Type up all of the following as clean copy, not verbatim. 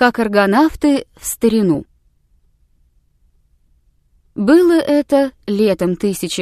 как аргонавты в старину. Было это летом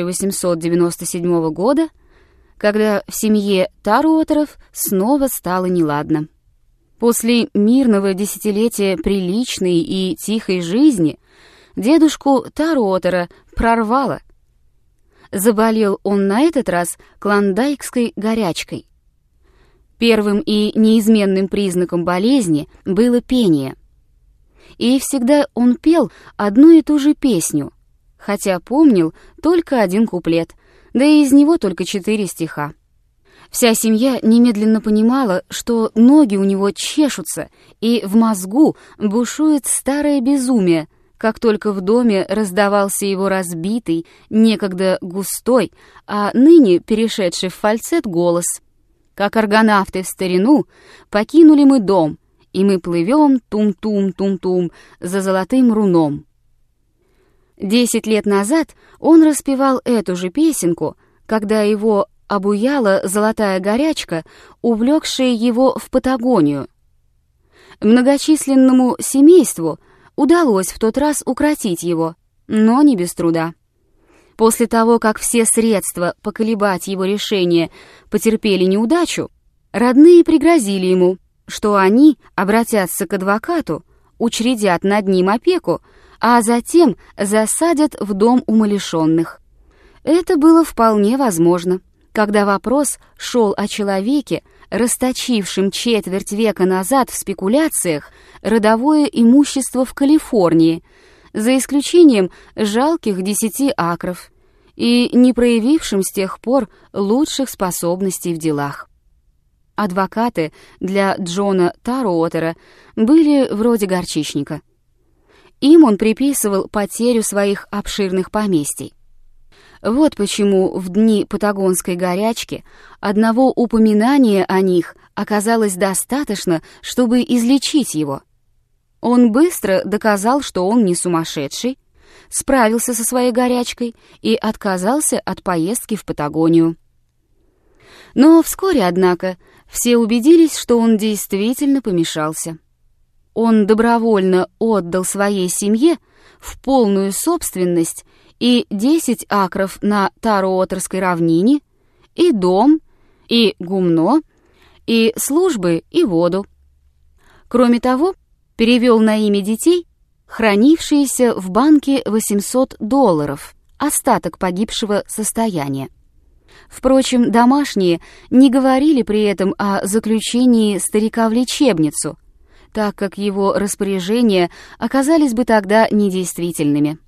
1897 года, когда в семье Таруотеров снова стало неладно. После мирного десятилетия приличной и тихой жизни дедушку Таруотера прорвало. Заболел он на этот раз клондайкской горячкой. Первым и неизменным признаком болезни было пение. И всегда он пел одну и ту же песню, хотя помнил только один куплет, да и из него только 4 стиха. Вся семья немедленно понимала, что ноги у него чешутся, и в мозгу бушует старое безумие, как только в доме раздавался его разбитый, некогда густой, а ныне перешедший в фальцет голос. Как аргонавты в старину, покинули мы дом, и мы плывем тум-тум-тум-тум за золотым руном. 10 лет назад он распевал эту же песенку, когда его обуяла золотая горячка, увлекшая его в Патагонию. Многочисленному семейству удалось в тот раз укротить его, но не без труда. После того, как все средства поколебать его решение потерпели неудачу, родные пригрозили ему, что они обратятся к адвокату, учредят над ним опеку, а затем засадят в дом умалишенных. Это было вполне возможно, когда вопрос шел о человеке, расточившем четверть века назад в спекуляциях родовое имущество в Калифорнии, за исключением жалких 10 акров, и не проявившим с тех пор лучших способностей в делах. Адвокаты для Джона Таруотера были вроде горчичника. Им он приписывал потерю своих обширных поместий. Вот почему в дни патагонской горячки одного упоминания о них оказалось достаточно, чтобы излечить его. Он быстро доказал, что он не сумасшедший, справился со своей горячкой и отказался от поездки в Патагонию. Но вскоре, однако, все убедились, что он действительно помешался. Он добровольно отдал своей семье в полную собственность и 10 акров на Таруотерской равнине, и дом, и гумно, и службы, и воду. Кроме того, перевел на имя детей хранившиеся в банке $800, остаток погибшего состояния. Впрочем, домашние не говорили при этом о заключении старика в лечебницу, так как его распоряжения оказались бы тогда недействительными.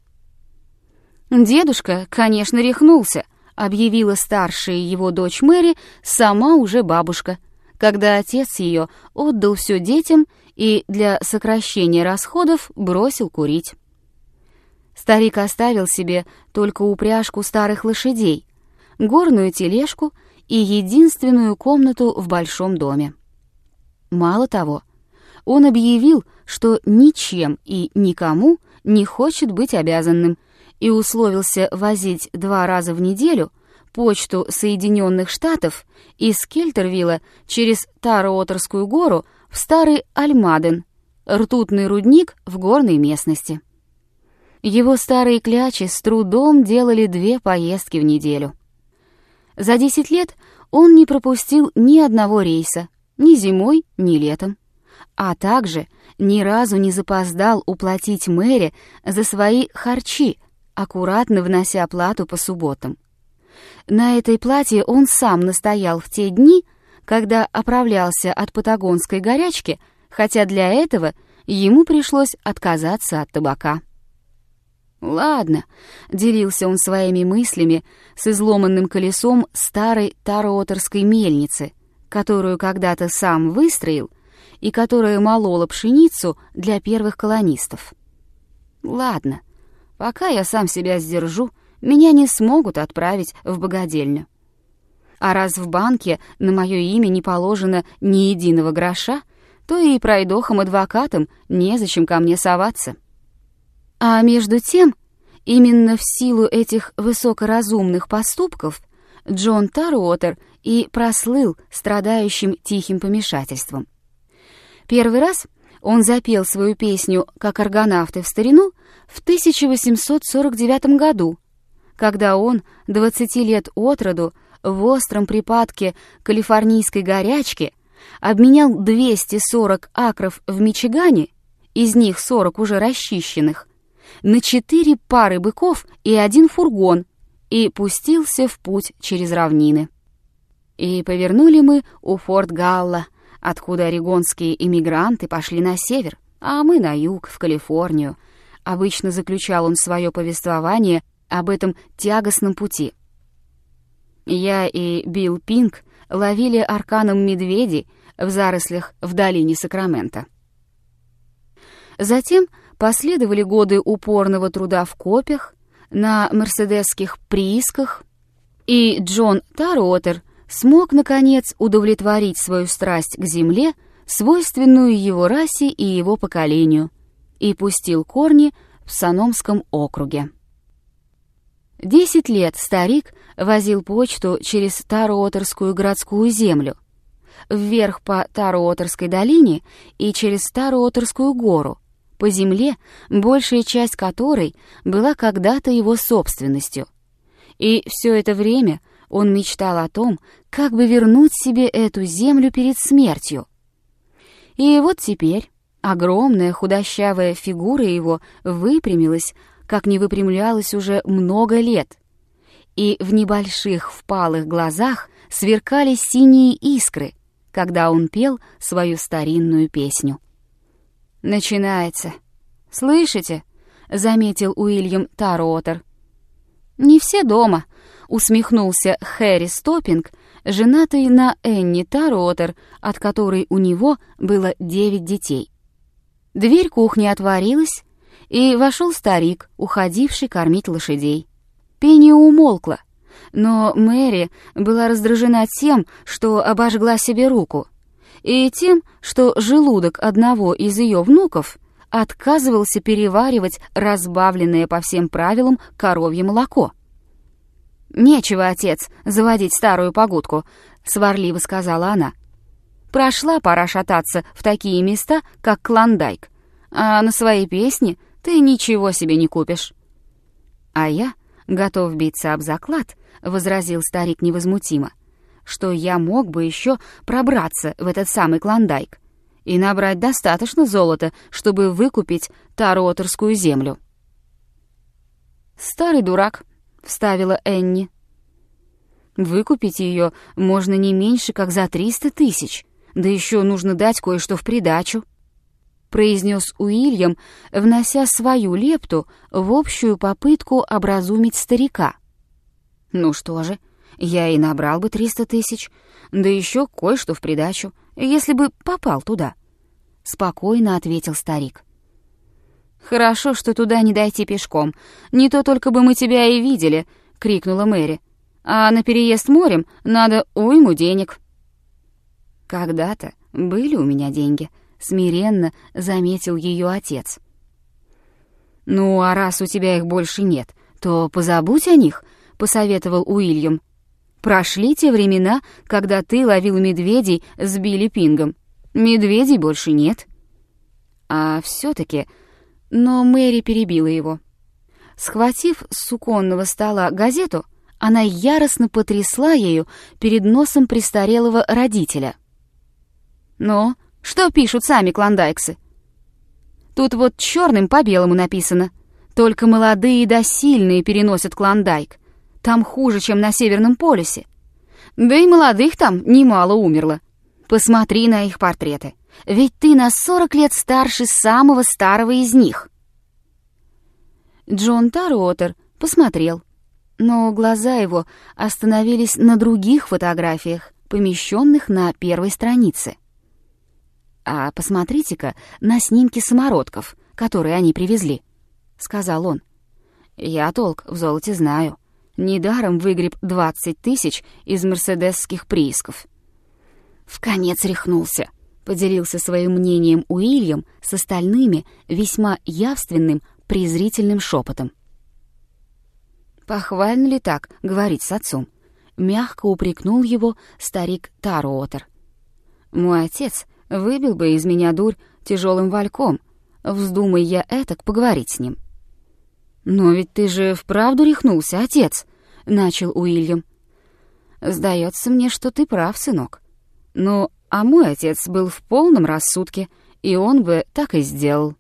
«Дедушка, конечно, рехнулся», — объявила старшая его дочь Мэри, сама уже бабушка, когда отец ее отдал все детям и для сокращения расходов бросил курить. Старик оставил себе только упряжку старых лошадей, горную тележку и единственную комнату в большом доме. Мало того, он объявил, что ничем и никому не хочет быть обязанным, и условился возить 2 раза в неделю почту Соединенных Штатов из Кельтервилла через Таруотерскую гору в Старый Альмаден, ртутный рудник в горной местности. Его старые клячи с трудом делали 2 поездки в неделю. За 10 лет он не пропустил ни одного рейса, ни зимой, ни летом, а также ни разу не запоздал уплатить Мэри за свои харчи, аккуратно внося плату по субботам. На этой плате он сам настоял в те дни, когда оправлялся от патагонской горячки, хотя для этого ему пришлось отказаться от табака. «Ладно», — делился он своими мыслями с изломанным колесом старой таруотерской мельницы, которую когда-то сам выстроил и которая молола пшеницу для первых колонистов. «Ладно, пока я сам себя сдержу, меня не смогут отправить в богадельню. А раз в банке на мое имя не положено ни единого гроша, то и пройдохам-адвокатам незачем ко мне соваться». А между тем, именно в силу этих высокоразумных поступков Джон Таруотер и прослыл страдающим тихим помешательством. Первый раз Он запел свою песню «Как аргонавты в старину» в 1849 году, когда он, 20 лет от роду, в остром припадке калифорнийской горячки обменял 240 акров в Мичигане, из них 40 уже расчищенных, на 4 пары быков и 1 фургон, и пустился в путь через равнины. И повернули мы у Форт Галла, откуда орегонские иммигранты пошли на север, а мы на юг, в Калифорнию. Обычно заключал он свое повествование об этом тягостном пути. Я и Билл Пинк ловили арканом медведей в зарослях в долине Сакраменто. Затем последовали годы упорного труда в копях, на мерседесских приисках, и Джон Таруотер смог, наконец, удовлетворить свою страсть к земле, свойственную его расе и его поколению, и пустил корни в Саномском округе. 10 лет старик возил почту через Таруотерскую городскую землю, вверх по Таруотерской долине и через Таруотерскую гору, по земле, большая часть которой была когда-то его собственностью. И все это время он мечтал о том, как бы вернуть себе эту землю перед смертью. И вот теперь огромная худощавая фигура его выпрямилась, как не выпрямлялась уже много лет, и в небольших впалых глазах сверкали синие искры, когда он пел свою старинную песню. «Начинается. Слышите?» — заметил Уильям Таруотер. «Не все дома», — усмехнулся Хэри Стоппинг, женатый на Энни Таруотер, от которой у него было 9 детей. Дверь кухни отворилась, и вошел старик, уходивший кормить лошадей. Пение умолкло, но Мэри была раздражена тем, что обожгла себе руку, и тем, что желудок одного из ее внуков отказывался переваривать разбавленное по всем правилам коровье молоко. «Нечего, отец, заводить старую погодку», — сварливо сказала она. «Прошла пора шататься в такие места, как Клондайк, а на свои песни ты ничего себе не купишь». «А я готов биться об заклад», — возразил старик невозмутимо, «что я мог бы еще пробраться в этот самый Клондайк и набрать достаточно золота, чтобы выкупить Таруотерскую землю». «Старый дурак», — вставила Энни. «Выкупить ее можно не меньше, как за 300 тысяч, да еще нужно дать кое-что в придачу», — произнес Уильям, внося свою лепту в общую попытку образумить старика. «Ну что же, я и набрал бы 300 тысяч, да еще кое-что в придачу, если бы попал туда», — спокойно ответил старик. «Хорошо, что туда не дойти пешком, не то только бы мы тебя и видели», — крикнула Мэри. «А на переезд морем надо уйму денег». «Когда-то были у меня деньги», — смиренно заметил ее отец. «Ну, а раз у тебя их больше нет, то позабудь о них», — посоветовал Уильям. «Прошли те времена, когда ты ловил медведей с Билли Пингом. Медведей больше нет». «А все-таки...» Но Мэри перебила его. Схватив с суконного стола газету, она яростно потрясла ею перед носом престарелого родителя. «Ну, что пишут сами клондайксы? Тут вот черным по белому написано: только молодые да сильные переносят Клондайк. Там хуже, чем на Северном полюсе. Да и молодых там немало умерло. Посмотри на их портреты. Ведь ты на 40 лет старше самого старого из них». Джон Таруотер посмотрел, но глаза его остановились на других фотографиях, помещенных на первой странице. «А посмотрите-ка на снимки самородков, которые они привезли», — сказал он. «Я толк в золоте знаю. Недаром выгреб 20 тысяч из мерседесских приисков». «Вконец рехнулся», — поделился своим мнением Уильям с остальными весьма явственным презрительным шепотом. «Похвально ли так говорить с отцом?» — мягко упрекнул его старик Таруотер. «Мой отец Выбил бы из меня дурь тяжелым вальком, вздумай я этак поговорить с ним. «Но ведь ты же вправду рехнулся, отец», — начал Уильям. «Сдается мне, что ты прав, сынок. Ну, а мой отец был в полном рассудке, и он бы так и сделал».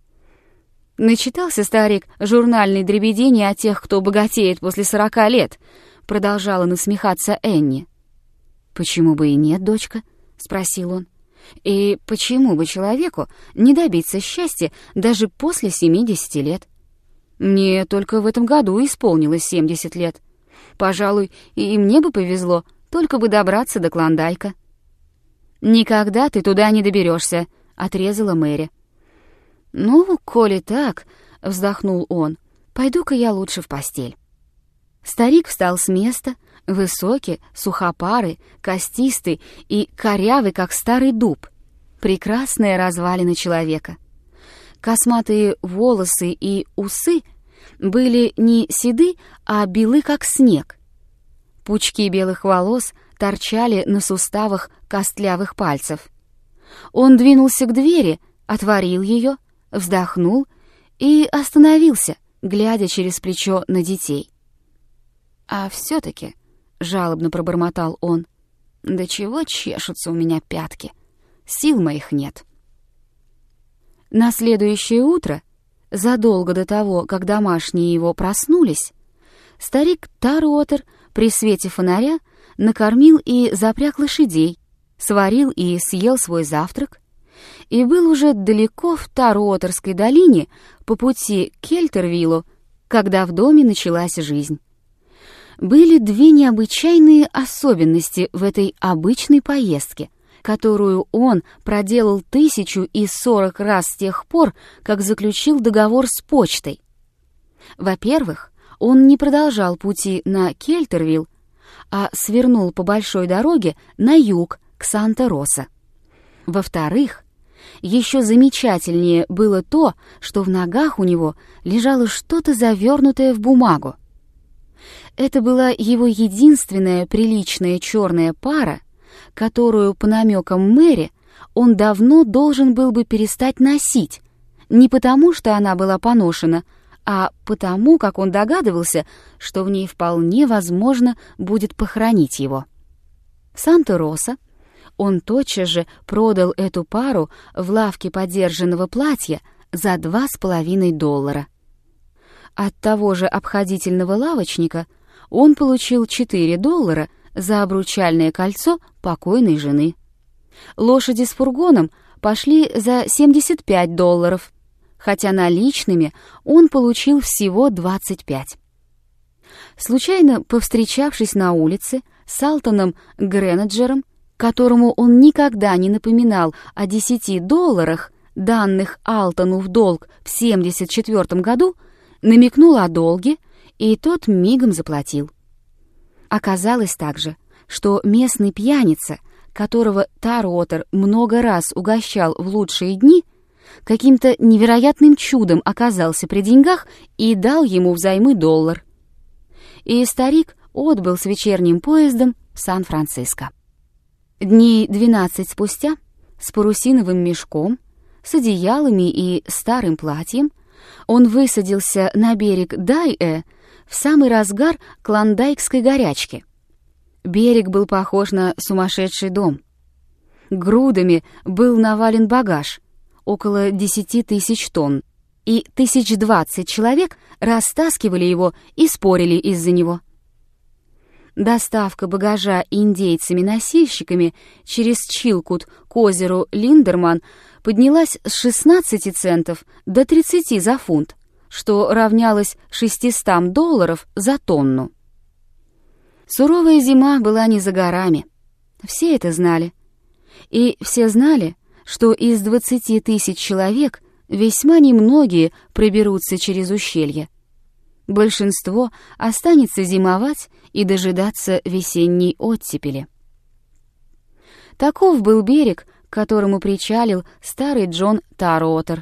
«Начитался старик журнальной дребедени о тех, кто богатеет после 40 лет», — продолжала насмехаться Энни. «Почему бы и нет, дочка?» — спросил он. «И почему бы человеку не добиться счастья даже после 70 лет? Мне только в этом году исполнилось 70 лет. Пожалуй, и мне бы повезло, только бы добраться до Клондайка». «Никогда ты туда не доберешься», — отрезала Мэри. «Ну, коли так», — вздохнул он, — «пойду-ка я лучше в постель». Старик встал с места, высокий, сухопарый, костистый и корявый, как старый дуб. Прекрасная развалина человека. Косматые волосы и усы были не седы, а белы, как снег. Пучки белых волос торчали на суставах костлявых пальцев. Он двинулся к двери, отворил ее, вздохнул и остановился, глядя через плечо на детей. «А все-таки», — жалобно пробормотал он, — «до чего чешутся у меня пятки? Сил моих нет». На следующее утро, задолго до того, как домашние его проснулись, старик Таруотер при свете фонаря накормил и запряг лошадей, сварил и съел свой завтрак, и был уже далеко в Таруотерской долине по пути к Кельтервиллу, когда в доме началась жизнь. Были две необычайные особенности в этой обычной поездке, которую он проделал 1040 раз с тех пор, как заключил договор с почтой. Во-первых, он не продолжал пути на Кельтервилл, а свернул по большой дороге на юг, к Санта-Роса. Во-вторых, еще замечательнее было то, что в ногах у него лежало что-то завернутое в бумагу. Это была его единственная приличная черная пара, которую, по намекам Мэри, он давно должен был бы перестать носить, не потому, что она была поношена, а потому, как он догадывался, что в ней вполне возможно будет похоронить его. В Санта-Роса он тотчас же продал эту пару в лавке подержанного платья за $2,5. От того же обходительного лавочника он получил $4 за обручальное кольцо покойной жены. Лошади с фургоном пошли за $75, хотя наличными он получил всего 25. Случайно повстречавшись на улице с Алтоном Гренеджером, которому он никогда не напоминал о $10, данных Алтону в долг в 1974 году, намекнул о долге, и тот мигом заплатил. Оказалось также, что местный пьяница, которого Таруотер много раз угощал в лучшие дни, каким-то невероятным чудом оказался при деньгах и дал ему взаймы $1. И старик отбыл с вечерним поездом в Сан-Франциско. Дней 12 спустя, с парусиновым мешком, с одеялами и старым платьем, он высадился на берег Дайэ в самый разгар клондайкской горячки. Берег был похож на сумасшедший дом. Грудами был навален багаж, около 10 тысяч тонн, и 1020 человек растаскивали его и спорили из-за него. Доставка багажа индейцами-носильщиками через Чилкут к озеру Линдерман поднялась с 16 центов до 30 за фунт, что равнялось $600 за тонну. Суровая зима была не за горами. Все это знали. И все знали, что из 20 тысяч человек весьма немногие проберутся через ущелье. Большинство останется зимовать и дожидаться весенней оттепели. Таков был берег, к которому причалил старый Джон Таруотер.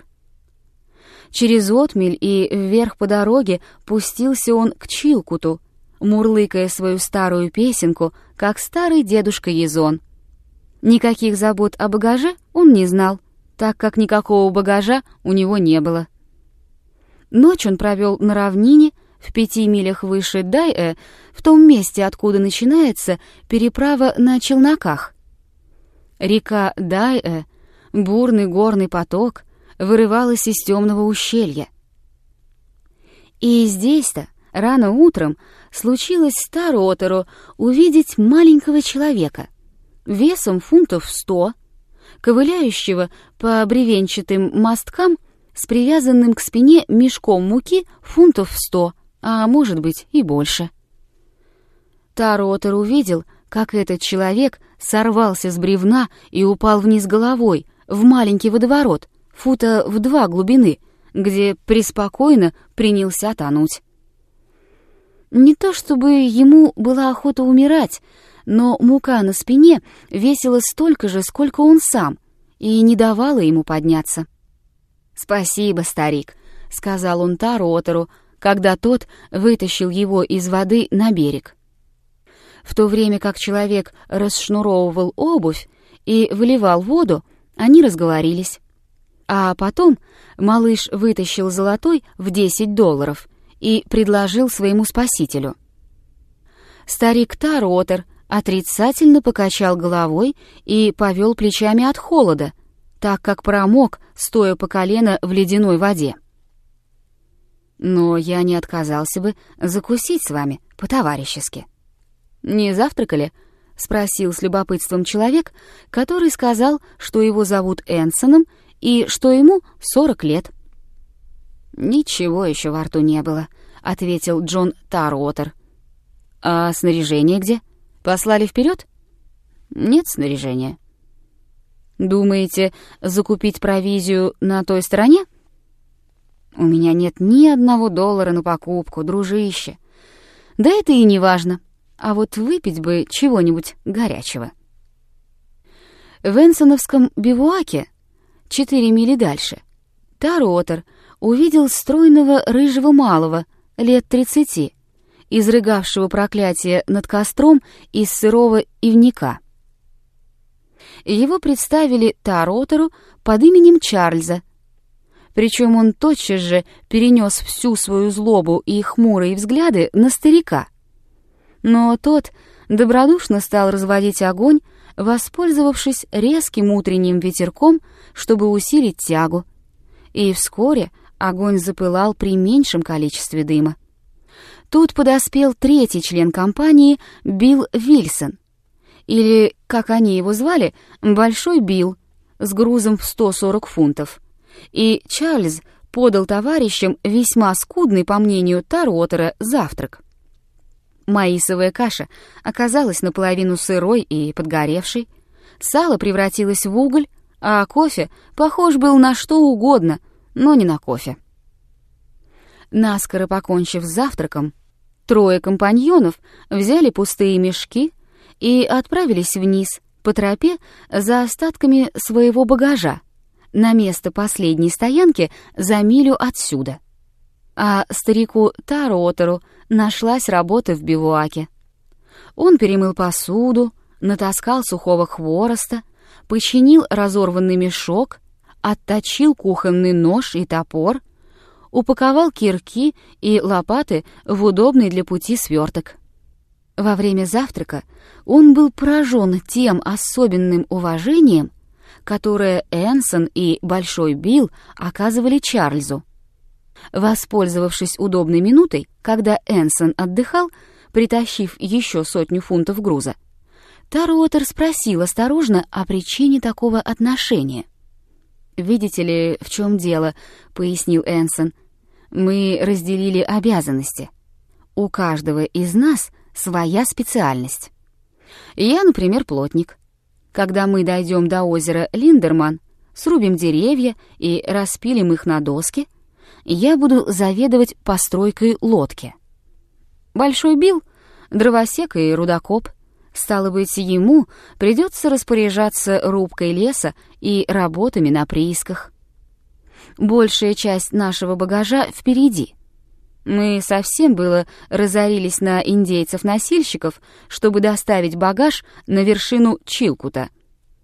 Через отмель и вверх по дороге пустился он к Чилкуту, мурлыкая свою старую песенку, как старый дедушка Язон. Никаких забот о багаже он не знал, так как никакого багажа у него не было. Ночь он провел на равнине, в 5 милях выше Дайэ, в том месте, откуда начинается переправа на челноках. Река Дайэ, бурный горный поток, вырывалась из темного ущелья. И здесь-то, рано утром, случилось Таротеру увидеть маленького человека, весом фунтов 100, ковыляющего по бревенчатым мосткам с привязанным к спине мешком муки фунтов 100, а может быть и больше. Таротер увидел, как этот человек сорвался с бревна и упал вниз головой в маленький водоворот, фута в 2 глубины, где преспокойно принялся тонуть. Не то чтобы ему была охота умирать, но мука на спине весила столько же, сколько он сам, и не давала ему подняться. «Спасибо, старик», — сказал он Таротеру, когда тот вытащил его из воды на берег. В то время как человек расшнуровывал обувь и выливал воду, они разговорились. А потом малыш вытащил золотой в $10 и предложил своему спасителю. Старик Таротер отрицательно покачал головой и повел плечами от холода, так как промок, стоя по колено в ледяной воде. «Но я не отказался бы закусить с вами по-товарищески». «Не завтракали?» — спросил с любопытством человек, который сказал, что его зовут Энсоном и что ему 40 лет. «Ничего еще во рту не было», — ответил Джон Таротер. «А снаряжение где? Послали вперед?» «Нет снаряжения». «Думаете, закупить провизию на той стороне?» «У меня нет ни $1 на покупку, дружище. Да это и не важно. А вот выпить бы чего-нибудь горячего». В Энсоновском бивуаке, 4 мили дальше, Таротер увидел стройного рыжего малого, лет 30, изрыгавшего проклятие над костром из сырого ивника. Его представили Таротеру под именем Чарльза, причем он тотчас же перенес всю свою злобу и хмурые взгляды на старика. Но тот добродушно стал разводить огонь, воспользовавшись резким утренним ветерком, чтобы усилить тягу, и вскоре огонь запылал при меньшем количестве дыма. Тут подоспел 3-й член компании Билл Вильсон, или, как они его звали, Большой Билл, с грузом в 140 фунтов, и Чарльз подал товарищам весьма скудный, по мнению Таротера, завтрак. Маисовая каша оказалась наполовину сырой и подгоревшей, сало превратилось в уголь, а кофе похож был на что угодно, но не на кофе. Наскоро покончив с завтраком, 3 компаньонов взяли пустые мешки и отправились вниз по тропе за остатками своего багажа на место последней стоянки за милю отсюда. А старику Таротеру нашлась работа в бивуаке. Он перемыл посуду, натаскал сухого хвороста, починил разорванный мешок, отточил кухонный нож и топор, упаковал кирки и лопаты в удобный для пути сверток. Во время завтрака он был поражен тем особенным уважением, которое Энсон и Большой Билл оказывали Чарльзу. Воспользовавшись удобной минутой, когда Энсон отдыхал, притащив еще 100 фунтов груза, Таротер спросил осторожно о причине такого отношения. «Видите ли, в чем дело?» — пояснил Энсон. «Мы разделили обязанности. У каждого из нас своя специальность. Я, например, плотник. Когда мы дойдем до озера Линдерман, срубим деревья и распилим их на доски, я буду заведовать постройкой лодки. Большой Билл — дровосек и рудокоп. Стало быть, ему придется распоряжаться рубкой леса и работами на приисках. Большая часть нашего багажа впереди. Мы совсем было разорились на индейцев-носильщиков, чтобы доставить багаж на вершину Чилкута.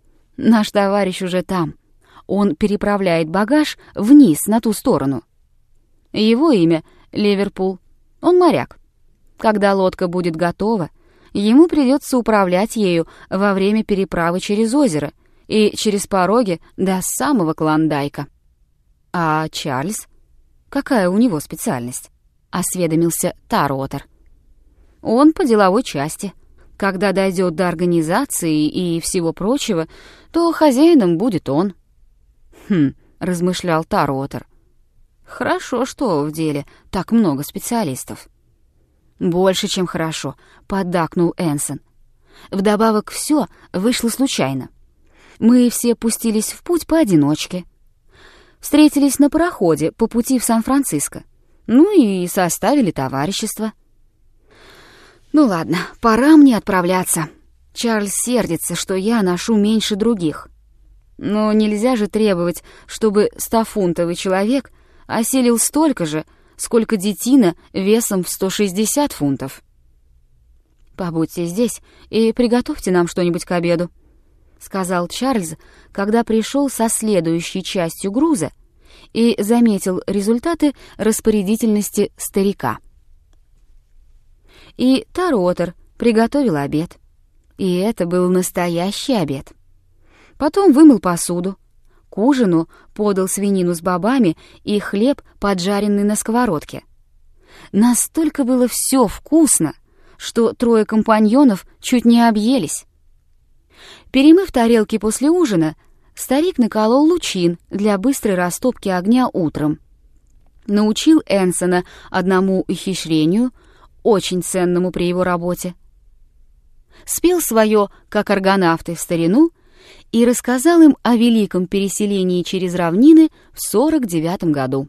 Наш товарищ уже там. Он переправляет багаж вниз, на ту сторону. Его имя Ливерпул. Он моряк. Когда лодка будет готова, ему придется управлять ею во время переправы через озеро и через пороги до самого Клондайка. А Чарльз? Какая у него специальность? Осведомился Таруотер. Он по деловой части. Когда дойдет до организации и всего прочего, то хозяином будет он. Размышлял Таруотер. Хорошо, что в деле так много специалистов. Больше, чем хорошо, поддакнул Энсон. Вдобавок все вышло случайно. Мы все пустились в путь поодиночке. Встретились на пароходе по пути в Сан-Франциско. Ну и составили товарищество. Ну ладно, пора мне отправляться. Чарльз сердится, что я ношу меньше других. Но нельзя же требовать, чтобы 100-фунтовый человек осилил столько же, сколько детина весом в 160 фунтов. «Побудьте здесь и приготовьте нам что-нибудь к обеду», — сказал Чарльз, когда пришел со следующей частью груза и заметил результаты распорядительности старика. И Таруотер приготовил обед. И это был настоящий обед. Потом вымыл посуду. К ужину подал свинину с бобами и хлеб, поджаренный на сковородке. Настолько было все вкусно, что 3 компаньонов чуть не объелись. Перемыв тарелки после ужина, старик наколол лучин для быстрой растопки огня утром. Научил Энсона одному ухищрению, очень ценному при его работе. Спел свое, как аргонавты в старину, и рассказал им о великом переселении через равнины в 49-м году.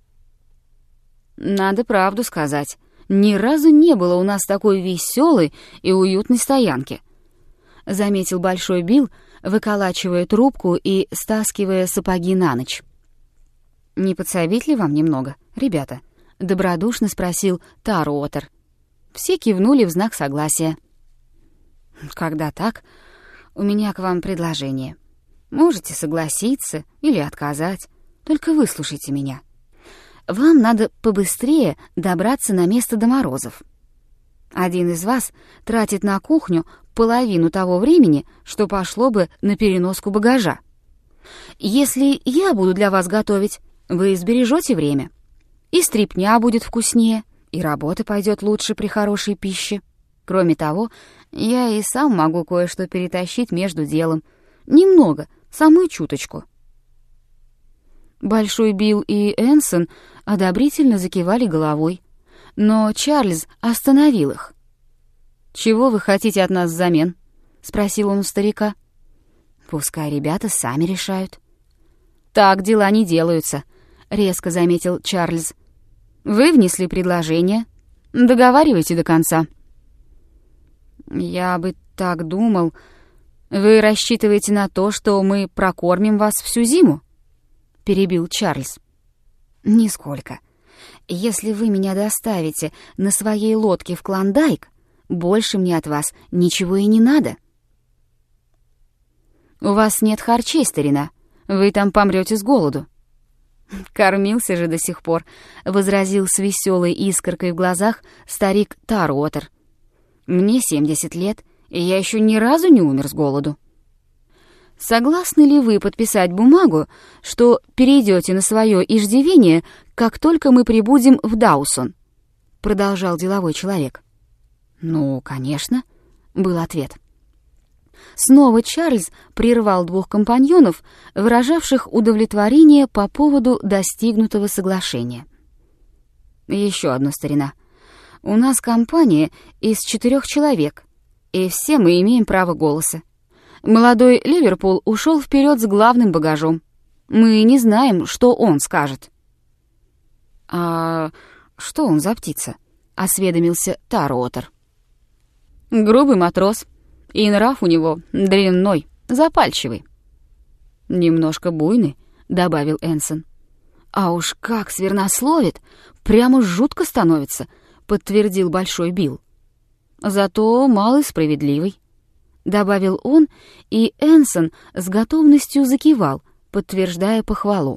Надо правду сказать, ни разу не было у нас такой веселой и уютной стоянки, заметил Большой Билл, выколачивая трубку и стаскивая сапоги на ночь. «Не подсобить ли вам немного, ребята?» — добродушно спросил Таруотер. Все кивнули в знак согласия. «Когда так, у меня к вам предложение. Можете согласиться или отказать, только выслушайте меня. Вам надо побыстрее добраться на место до морозов. Один из вас тратит на кухню половину того времени, что пошло бы на переноску багажа. Если я буду для вас готовить, вы сбережете время. И стряпня будет вкуснее, и работа пойдет лучше при хорошей пище. Кроме того, я и сам могу кое-что перетащить между делом. Немного, самую чуточку». Большой Билл и Энсон одобрительно закивали головой, но Чарльз остановил их. «Чего вы хотите от нас взамен?» — спросил он у старика. «Пускай ребята сами решают». «Так дела не делаются», — резко заметил Чарльз. «Вы внесли предложение. Договаривайте до конца». «Я бы так думал. Вы рассчитываете на то, что мы прокормим вас всю зиму?» — перебил Чарльз. «Нисколько. Если вы меня доставите на своей лодке в Клондайк, больше мне от вас ничего и не надо». «У вас нет харчей, старина. Вы там помрете с голоду». «Кормился же до сих пор», — возразил с веселой искоркой в глазах старик Таруотер. «Мне 70 лет, и я еще ни разу не умер с голоду». «Согласны ли вы подписать бумагу, что перейдете на свое иждивение, как только мы прибудем в Даусон?» — продолжал деловой человек. «Ну, конечно», — был ответ. Снова Чарльз прервал 2 компаньонов, выражавших удовлетворение по поводу достигнутого соглашения. «Еще одно, старина. У нас компания из 4 человек, и все мы имеем право голоса. Молодой Ливерпул ушел вперед с главным багажом. Мы не знаем, что он скажет». «А что он за птица?» — осведомился Таруотер. «Грубый матрос, и нрав у него дрянной, запальчивый». «Немножко буйный», — добавил Энсон. «А уж как свернословит, прямо жутко становится», — подтвердил Большой Билл. «Зато малый справедливый. — добавил он, и Энсон с готовностью закивал, подтверждая похвалу.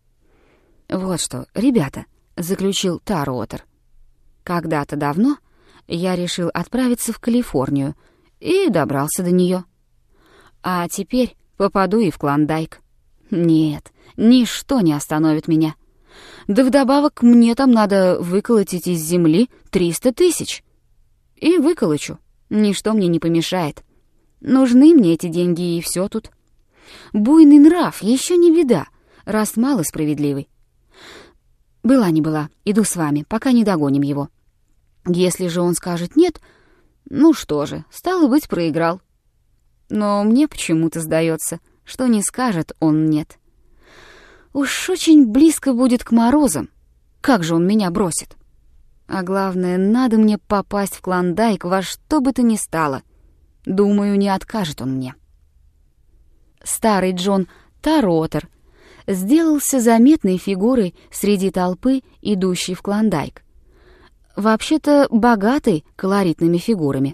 «Вот что, ребята», — заключил Таруотер. «Когда-то давно я решил отправиться в Калифорнию и добрался до нее. А теперь попаду и в Клондайк. Нет, ничто не остановит меня. Да вдобавок мне там надо выколотить из земли 300 тысяч. И выколочу, ничто мне не помешает. Нужны мне эти деньги, и все тут. Буйный нрав еще не беда, раз мало справедливый. Была не была, иду с вами, пока не догоним его. Если же он скажет нет, ну что же, стало быть, проиграл. Но мне почему-то сдается, что не скажет он нет. Уж очень близко будет к морозам. Как же он меня бросит? А главное, надо мне попасть в Клондайк во что бы то ни стало. Думаю, не откажет он мне». Старый Джон Таруотер сделался заметной фигурой среди толпы, идущей в Клондайк. Вообще-то богатой колоритными фигурами.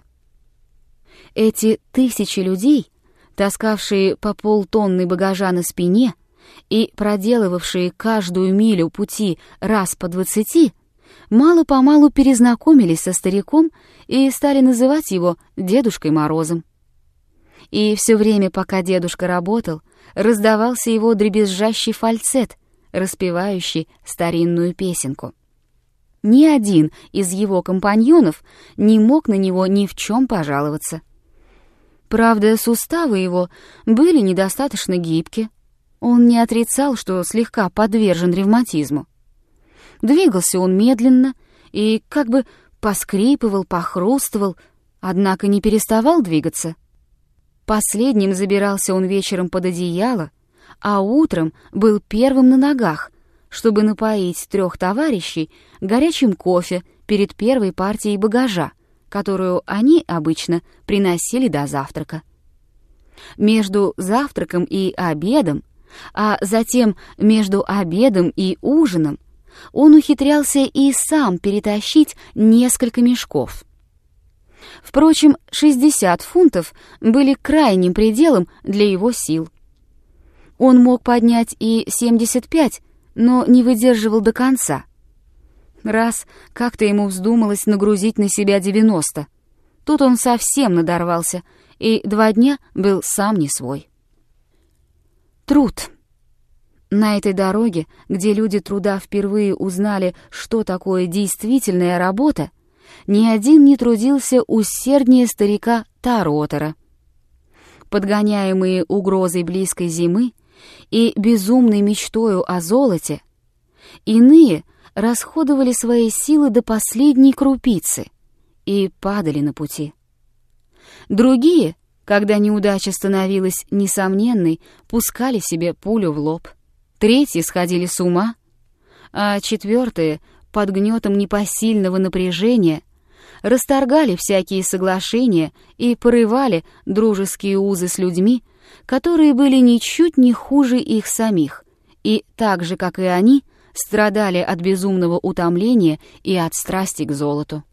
Эти тысячи людей, таскавшие по полтонны багажа на спине и проделывавшие каждую милю пути раз по 20, мало-помалу перезнакомились со стариком и стали называть его Дедушкой Морозом. И все время, пока дедушка работал, раздавался его дребезжащий фальцет, распевающий старинную песенку. Ни один из его компаньонов не мог на него ни в чем пожаловаться. Правда, суставы его были недостаточно гибки. Он не отрицал, что слегка подвержен ревматизму. Двигался он медленно и как бы поскрипывал, похрустывал, однако не переставал двигаться. Последним забирался он вечером под одеяло, а утром был первым на ногах, чтобы напоить 3 товарищей горячим кофе перед первой партией багажа, которую они обычно приносили до завтрака. Между завтраком и обедом, а затем между обедом и ужином, он ухитрялся и сам перетащить несколько мешков. Впрочем, 60 фунтов были крайним пределом для его сил. Он мог поднять и 75, но не выдерживал до конца. Раз как-то ему вздумалось нагрузить на себя 90. Тут он совсем надорвался, и 2 дня был сам не свой. Труд. На этой дороге, где люди труда впервые узнали, что такое действительная работа, ни один не трудился усерднее старика Таруотера. Подгоняемые угрозой близкой зимы и безумной мечтою о золоте, иные расходовали свои силы до последней крупицы и падали на пути. Другие, когда неудача становилась несомненной, пускали себе пулю в лоб. Третьи сходили с ума, а 4, под гнетом непосильного напряжения, расторгали всякие соглашения и порывали дружеские узы с людьми, которые были ничуть не хуже их самих, и так же, как и они, страдали от безумного утомления и от страсти к золоту.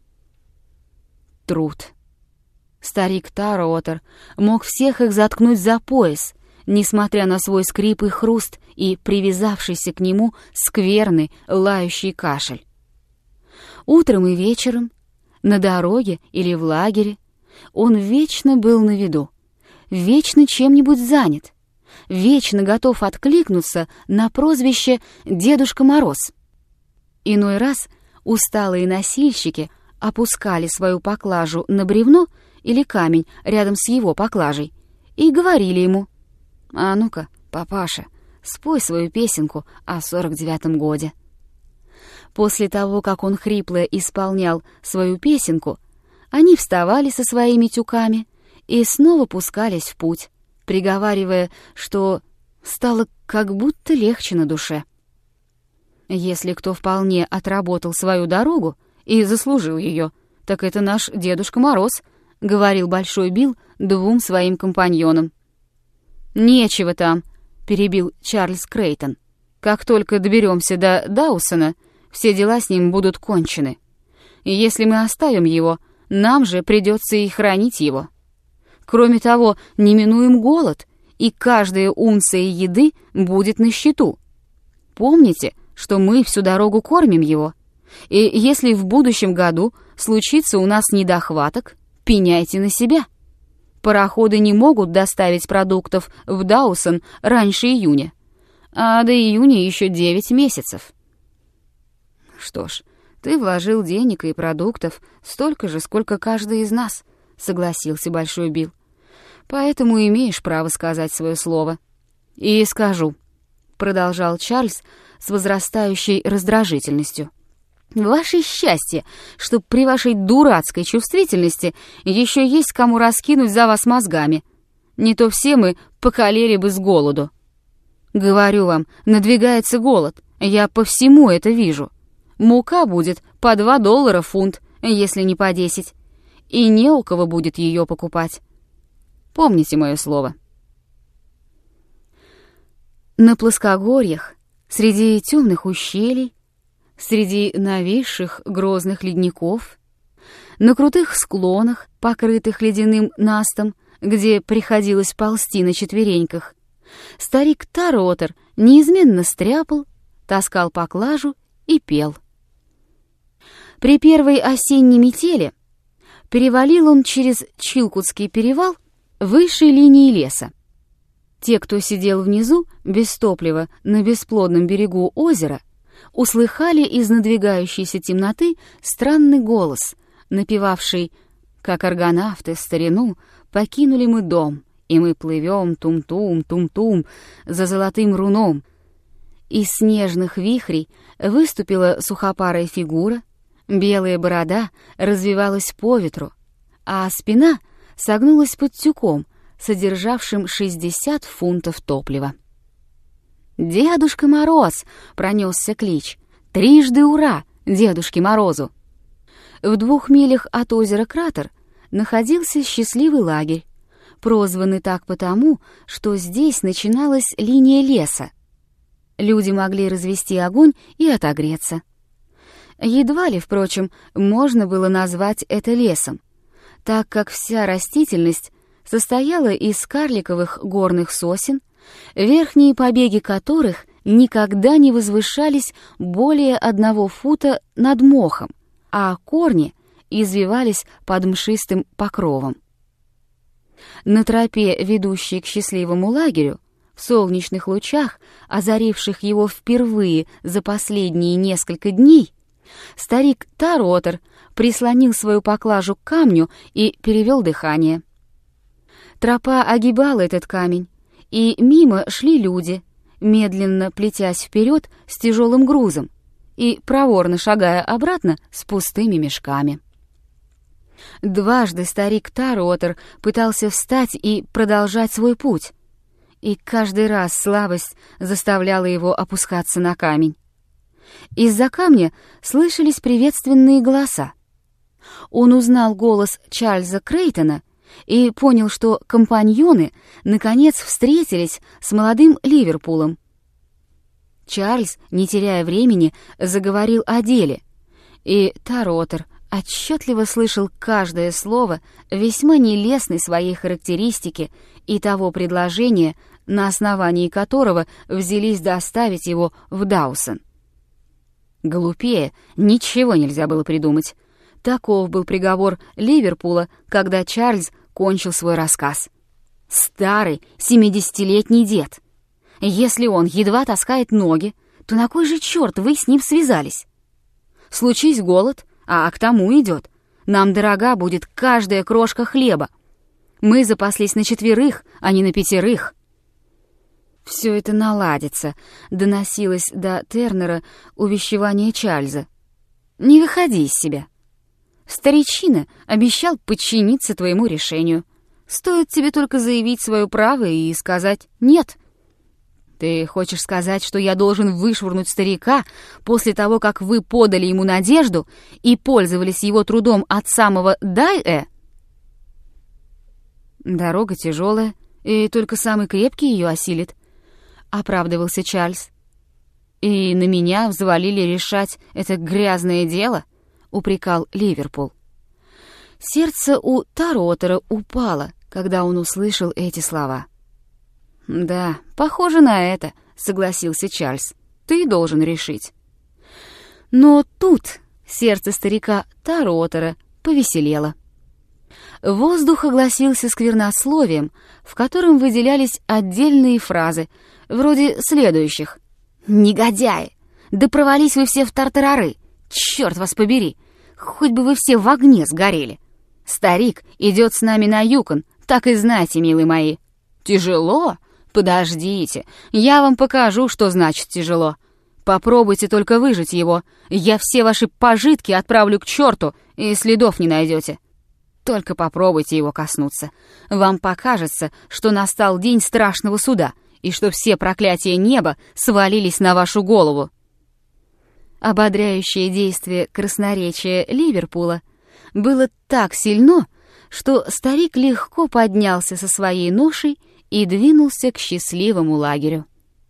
Труд. Старик Таруотер мог всех их заткнуть за пояс, несмотря на свой скрип и хруст и привязавшийся к нему скверный лающий кашель. Утром и вечером, на дороге или в лагере, он вечно был на виду, вечно чем-нибудь занят, вечно готов откликнуться на прозвище «Дедушка Мороз». Иной раз усталые носильщики опускали свою поклажу на бревно или камень рядом с его поклажей и говорили ему: «А ну-ка, папаша, спой свою песенку о 49-м годе». После того, как он хрипло исполнял свою песенку, они вставали со своими тюками и снова пускались в путь, приговаривая, что стало как будто легче на душе. Если кто вполне отработал свою дорогу и заслужил ее, так это наш Дедушка Мороз, — говорил Большой Билл 2 своим компаньонам. «Нечего там», — перебил Чарльз Крейтон. «Как только доберемся до Даусона, все дела с ним будут кончены. И если мы оставим его, нам же придется и хранить его. Кроме того, неминуем голод, и каждая унция еды будет на счету. Помните, что мы всю дорогу кормим его, и если в будущем году случится у нас недохваток, пеняйте на себя. Пароходы не могут доставить продуктов в Даусон раньше июня, а до июня еще 9 месяцев. Что ж, ты вложил денег и продуктов столько же, сколько каждый из нас, согласился Большой Билл. Поэтому имеешь право сказать свое слово. И скажу, продолжал Чарльз с возрастающей раздражительностью. Ваше счастье, что при вашей дурацкой чувствительности еще есть кому раскинуть за вас мозгами. Не то все мы покалели бы с голоду. Говорю вам, надвигается голод, я по всему это вижу. Мука будет по $2 фунт, если не по 10, и не у кого будет ее покупать. Помните мое слово. На плоскогорьях, среди темных ущелий, среди нависших грозных ледников, на крутых склонах, покрытых ледяным настом, где приходилось ползти на четвереньках, старик Таротер неизменно стряпал, таскал поклажу и пел. При первой осенней метели перевалил он через Чилкутский перевал высшей линии леса. Те, кто сидел внизу, без топлива, на бесплодном берегу озера, услыхали из надвигающейся темноты странный голос, напевавший: «Как аргонавты в старину, покинули мы дом, и мы плывем тум-тум, тум-тум за золотым руном». Из снежных вихрей выступила сухопарая фигура, белая борода развивалась по ветру, а спина согнулась под тюком, содержавшим 60 фунтов топлива. «Дедушка Мороз!» — пронесся клич. «Трижды ура Дедушке Морозу!» В 2 милях от озера Кратер находился счастливый лагерь, прозванный так потому, что здесь начиналась линия леса. Люди могли развести огонь и отогреться. Едва ли, впрочем, можно было назвать это лесом, так как вся растительность состояла из карликовых горных сосен, верхние побеги которых никогда не возвышались более 1 фута над мохом, а корни извивались под мшистым покровом. На тропе, ведущей к счастливому лагерю, в солнечных лучах, озаривших его впервые за последние несколько дней, старик Таротер прислонил свою поклажу к камню и перевел дыхание. Тропа огибала этот камень, и мимо шли люди, медленно плетясь вперед с тяжелым грузом и проворно шагая обратно с пустыми мешками. Дважды старик Таротер пытался встать и продолжать свой путь, и каждый раз слабость заставляла его опускаться на камень. Из-за камня слышались приветственные голоса. Он узнал голос Чарльза Крейтона и понял, что компаньоны наконец встретились с молодым Ливерпулом. Чарльз, не теряя времени, заговорил о деле, и Таротер отчетливо слышал каждое слово весьма нелестной своей характеристики и того предложения, на основании которого взялись доставить его в Даусон. Глупее ничего нельзя было придумать. Таков был приговор Ливерпула, когда Чарльз кончил свой рассказ. Старый 70-летний дед. Если он едва таскает ноги, то на кой же черт вы с ним связались? Случись голод, а к тому идет. Нам дорога будет каждая крошка хлеба. Мы запаслись на 4, а не на 5. «Все это наладится», — доносилось до Тернера увещевание Чарльза. «Не выходи из себя. Старичина обещал подчиниться твоему решению. Стоит тебе только заявить свое право и сказать «нет». Ты хочешь сказать, что я должен вышвырнуть старика после того, как вы подали ему надежду и пользовались его трудом от самого Дай-э? Дорога тяжелая, и только самый крепкий ее осилит, — оправдывался Чарльз. И на меня взвалили решать это грязное дело, — упрекал Ливерпул. Сердце у Таротера упало, когда он услышал эти слова. «Да, похоже на это», — согласился Чарльз. «Ты должен решить». Но тут сердце старика Таротера повеселело. Воздух огласился сквернословием, в котором выделялись отдельные фразы, вроде следующих: «Негодяи! Да провались вы все в тартарары! Черт вас побери! Хоть бы вы все в огне сгорели! Старик идет с нами на Юкон, так и знайте, милые мои! Тяжело? Подождите, я вам покажу, что значит тяжело! Попробуйте только выжить его, я все ваши пожитки отправлю к черту, и следов не найдете! Только попробуйте его коснуться. Вам покажется, что настал день страшного суда, и что все проклятия неба свалились на вашу голову». Ободряющее действие красноречия Ливерпула было так сильно, что старик легко поднялся со своей ношей и двинулся к счастливому лагерю.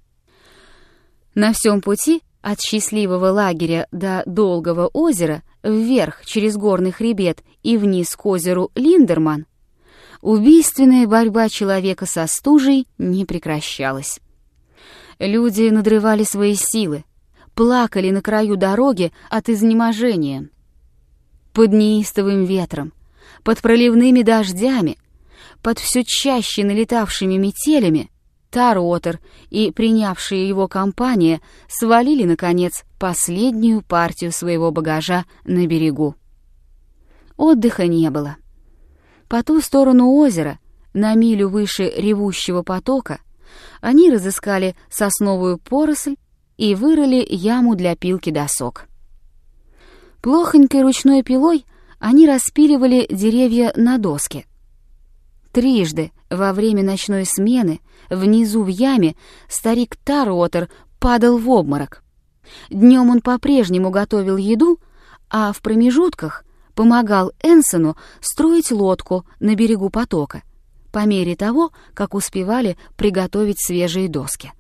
На всем пути от счастливого лагеря до Долгого озера, вверх через горный хребет и вниз к озеру Линдерман, убийственная борьба человека со стужей не прекращалась. Люди надрывали свои силы, плакали на краю дороги от изнеможения. Под неистовым ветром, под проливными дождями, под все чаще налетавшими метелями Таротер и принявшие его компания свалили, наконец, последнюю партию своего багажа на берегу. Отдыха не было. По ту сторону озера, на милю выше ревущего потока, они разыскали сосновую поросль и вырыли яму для пилки досок. Плохонькой ручной пилой они распиливали деревья на доски. Трижды во время ночной смены внизу в яме старик Таротер падал в обморок. Днем он по-прежнему готовил еду, а в промежутках помогал Энсону строить лодку на берегу потока, по мере того, как успевали приготовить свежие доски.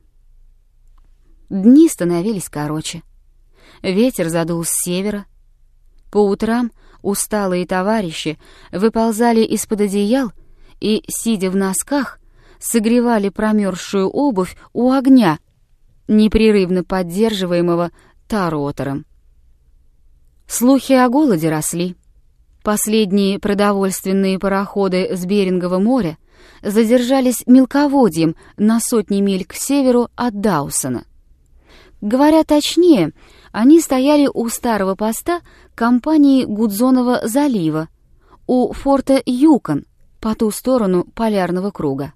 Дни становились короче. Ветер задул с севера. По утрам усталые товарищи выползали из-под одеял и, сидя в носках, согревали промерзшую обувь у огня, непрерывно поддерживаемого Таротером. Слухи о голоде росли. Последние продовольственные пароходы с Берингового моря задержались мелководьем на сотни миль к северу от Даусона. Говоря точнее, они стояли у старого поста компании Гудзонова залива, у форта Юкон, по ту сторону полярного круга.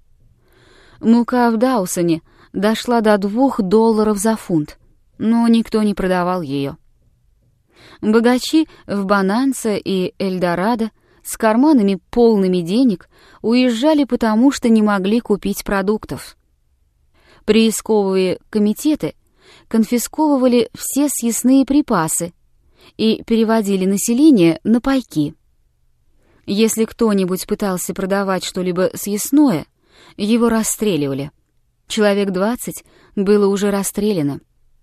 Мука в Даусоне дошла до $2 за фунт, но никто не продавал ее. Богачи в Бонанце и Эльдорадо с карманами полными денег уезжали потому, что не могли купить продуктов. Приисковые комитеты конфисковывали все съестные припасы и переводили население на пайки. Если кто-нибудь пытался продавать что-либо съестное, его расстреливали. Человек 20 было уже расстреляно.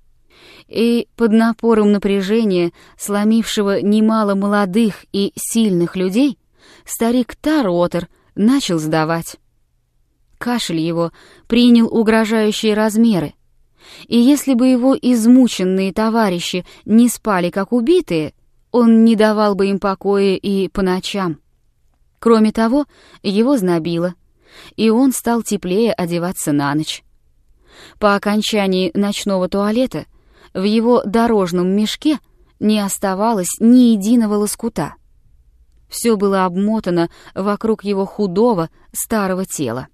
И под напором напряжения, сломившего немало молодых и сильных людей, старик Таротер начал сдавать. Кашель его принял угрожающие размеры, и если бы его измученные товарищи не спали как убитые, он не давал бы им покоя и по ночам. Кроме того, его знобило, и он стал теплее одеваться на ночь. По окончании ночного туалета в его дорожном мешке не оставалось ни единого лоскута. Все было обмотано вокруг его худого старого тела.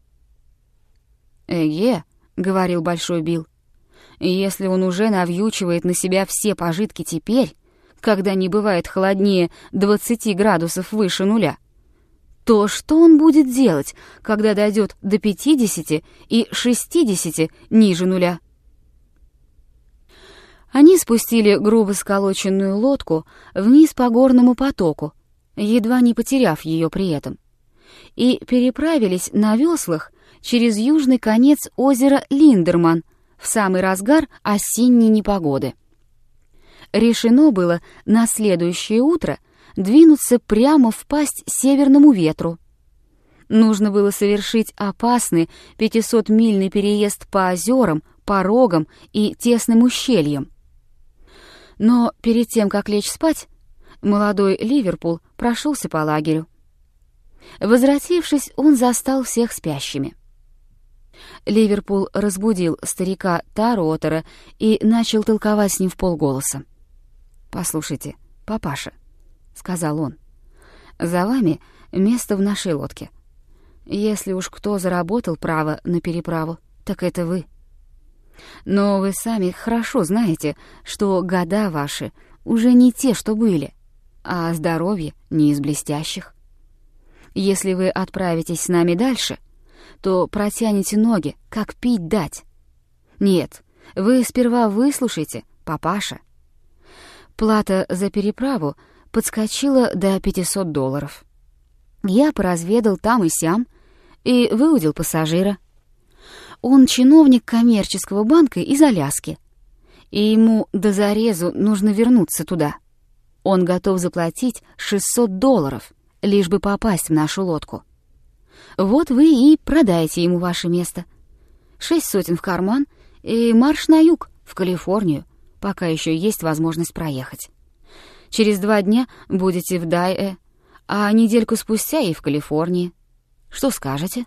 «Эге», — говорил Большой Билл, — «если он уже навьючивает на себя все пожитки теперь, когда не бывает холоднее 20 градусов выше нуля, то что он будет делать, когда дойдет до 50 и 60 ниже нуля?» Они спустили грубо сколоченную лодку вниз по горному потоку, едва не потеряв ее при этом, и переправились на веслах через южный конец озера Линдерман в самый разгар осенней непогоды. Решено было на следующее утро двинуться прямо в пасть северному ветру. Нужно было совершить опасный 500-мильный переезд по озерам, порогам и тесным ущельям. Но перед тем, как лечь спать, молодой Ливерпул прошелся по лагерю. Возвратившись, он застал всех спящими. Ливерпул разбудил старика Таруотера и начал толковать с ним вполголоса. «Послушайте, папаша», — сказал он, — «за вами место в нашей лодке. Если уж кто заработал право на переправу, так это вы. Но вы сами хорошо знаете, что года ваши уже не те, что были, а здоровье не из блестящих. Если вы отправитесь с нами дальше, то протянете ноги, как пить дать. Нет, вы сперва выслушайте, папаша». Плата за переправу подскочила до $500. Я поразведал там и сям и выудил пассажира. Он чиновник коммерческого банка из Аляски, и ему до зарезу нужно вернуться туда. Он готов заплатить $600, лишь бы попасть в нашу лодку. Вот вы и продайте ему ваше место. 6 сотен в карман и марш на юг, в Калифорнию, пока еще есть возможность проехать. Через 2 дня будете в Дайэ, а недельку спустя и в Калифорнии. Что скажете?»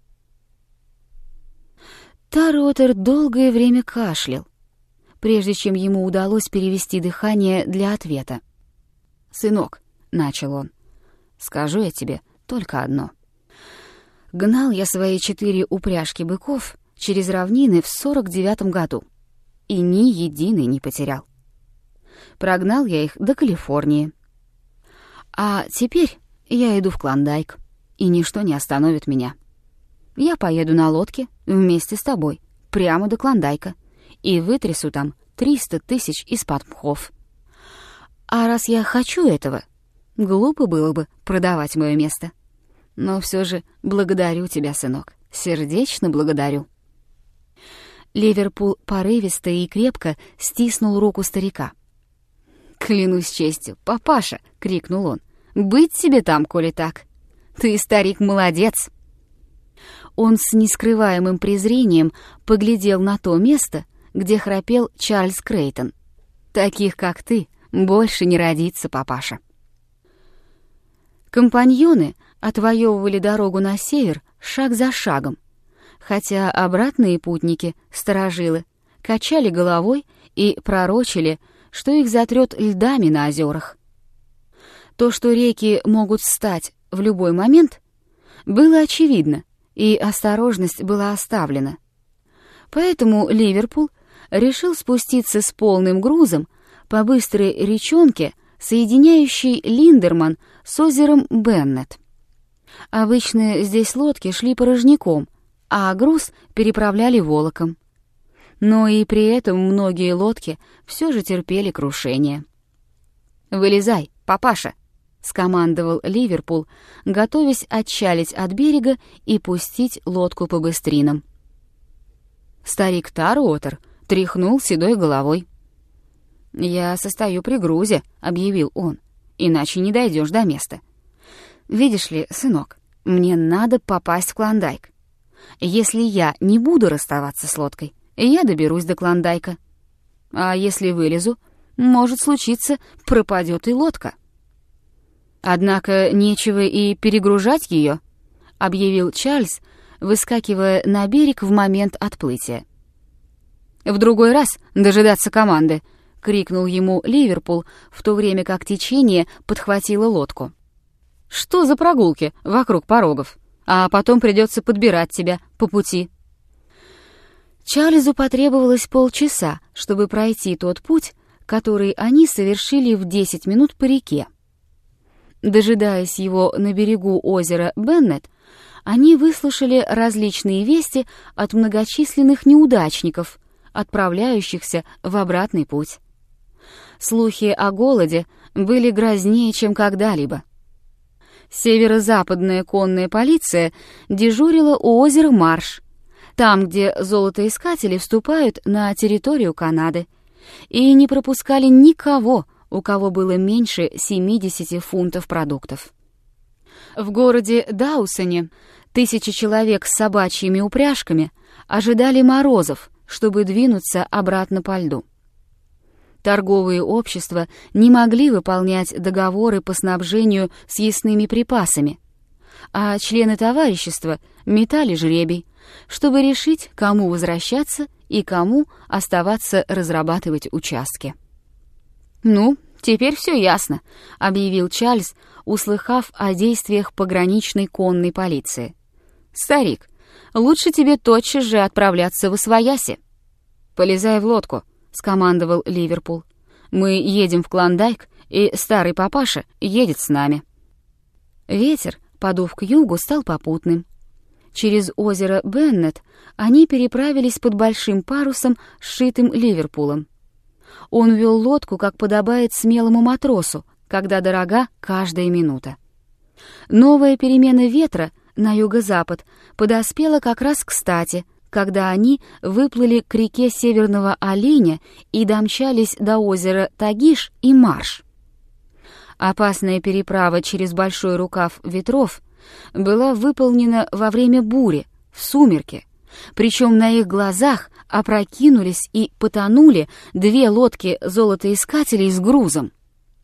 Таруотер долгое время кашлял, прежде чем ему удалось перевести дыхание для ответа. «Сынок», — начал он, — «скажу я тебе только одно. Гнал я свои 4 упряжки быков через равнины в 49 году и ни единой не потерял. Прогнал я их до Калифорнии. А теперь я иду в Клондайк, и ничто не остановит меня. Я поеду на лодке вместе с тобой прямо до Клондайка и вытрясу там 300 тысяч из-под мхов. А раз я хочу этого, глупо было бы продавать мое место. Но все же благодарю тебя, сынок, сердечно благодарю». Ливерпул порывисто и крепко стиснул руку старика. «Клянусь честью, папаша!» — крикнул он. «Быть тебе там, коли так! Ты, старик, молодец!» Он с нескрываемым презрением поглядел на то место, где храпел Чарльз Крейтон. «Таких, как ты, больше не родится, папаша!» Компаньоны отвоевывали дорогу на север шаг за шагом, хотя обратные путники, старожилы, качали головой и пророчили, что их затрет льдами на озерах. То, что реки могут встать в любой момент, было очевидно, и осторожность была оставлена. Поэтому Ливерпул решил спуститься с полным грузом по быстрой речонке, соединяющей Линдерман с озером Беннет. Обычно здесь лодки шли порожняком, а груз переправляли волоком. Но и при этом многие лодки все же терпели крушение. «Вылезай, папаша!» — скомандовал Ливерпул, готовясь отчалить от берега и пустить лодку по быстринам. Старик Таруотер тряхнул седой головой. «Я состою при грузе», — объявил он, — «иначе не дойдешь до места. Видишь ли, сынок, мне надо попасть в Клондайк. Если я не буду расставаться с лодкой, я доберусь до Клондайка. А если вылезу, может случиться, пропадет и лодка». «Однако нечего и перегружать ее», — объявил Чарльз, выскакивая на берег в момент отплытия. «В другой раз дожидаться команды», — крикнул ему Ливерпул, в то время как течение подхватило лодку. «Что за прогулки вокруг порогов? А потом придется подбирать тебя по пути». Чарльзу потребовалось полчаса, чтобы пройти тот путь, который они совершили в 10 минут по реке. Дожидаясь его на берегу озера Беннет, они выслушали различные вести от многочисленных неудачников, отправляющихся в обратный путь. Слухи о голоде были грознее, чем когда-либо. Северо-западная конная полиция дежурила у озера Марш, там, где золотоискатели вступают на территорию Канады, и не пропускали никого, у кого было меньше 70 фунтов продуктов. В городе Даусоне 1000 человек с собачьими упряжками ожидали морозов, чтобы двинуться обратно по льду. Торговые общества не могли выполнять договоры по снабжению съестными припасами, а члены товарищества метали жребий, чтобы решить, кому возвращаться и кому оставаться разрабатывать участки. «Ну, теперь все ясно», — объявил Чарльз, услыхав о действиях пограничной конной полиции. «Старик, лучше тебе тотчас же отправляться в Освояси». «Полезай в лодку», — скомандовал Ливерпул. «Мы едем в Клондайк, и старый папаша едет с нами». Ветер, подув к югу, стал попутным. Через озеро Беннет они переправились под большим парусом, сшитым Ливерпулом. Он вел лодку, как подобает смелому матросу, когда дорога каждая минута. Новая перемена ветра на юго-запад подоспела как раз кстати, когда они выплыли к реке Северного Оленя и домчались до озера Тагиш и Марш. Опасная переправа через большой рукав ветров была выполнена во время бури, в сумерки, причем на их глазах опрокинулись и потонули 2 лодки золотоискателей с грузом.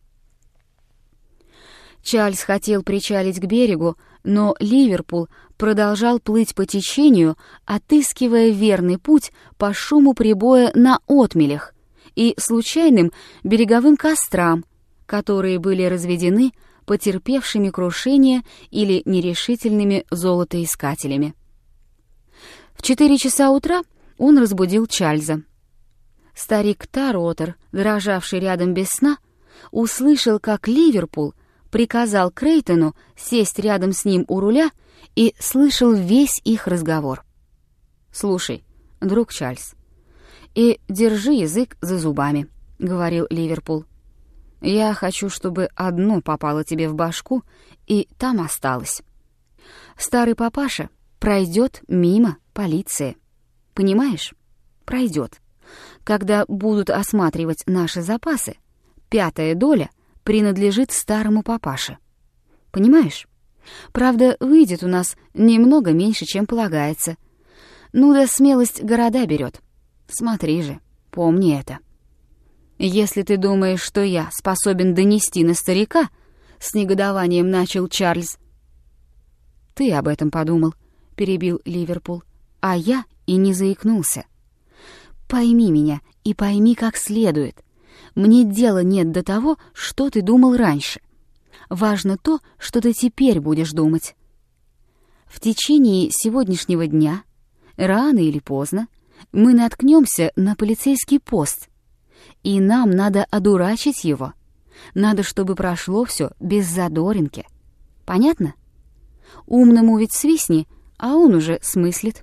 Чарльз хотел причалить к берегу, но Ливерпул продолжал плыть по течению, отыскивая верный путь по шуму прибоя на отмелях и случайным береговым кострам, которые были разведены потерпевшими крушение или нерешительными золотоискателями. В 4 часа утра он разбудил Чарльза. Старик Таротер, дрожавший рядом без сна, услышал, как Ливерпул приказал Крейтону сесть рядом с ним у руля и слышал весь их разговор. «Слушай, друг Чарльз, и держи язык за зубами», — говорил Ливерпул. «Я хочу, чтобы одно попало тебе в башку и там осталось. Старый папаша пройдет мимо полиции. Понимаешь? Пройдет. Когда будут осматривать наши запасы, 5-я доля принадлежит старому папаше. Понимаешь? Правда, выйдет у нас немного меньше, чем полагается. Ну да смелость города берет. Смотри же, помни это. Если ты думаешь, что я способен донести на старика, с негодованием начал Чарльз. Ты об этом подумал, перебил Ливерпул, а я и не заикнулся. Пойми меня и пойми как следует. Мне дела нет до того, что ты думал раньше. Важно то, что ты теперь будешь думать. В течение сегодняшнего дня, рано или поздно, мы наткнемся на полицейский пост, и нам надо одурачить его. Надо, чтобы прошло все без задоринки. Понятно? Умному ведь свистни, а он уже смыслит.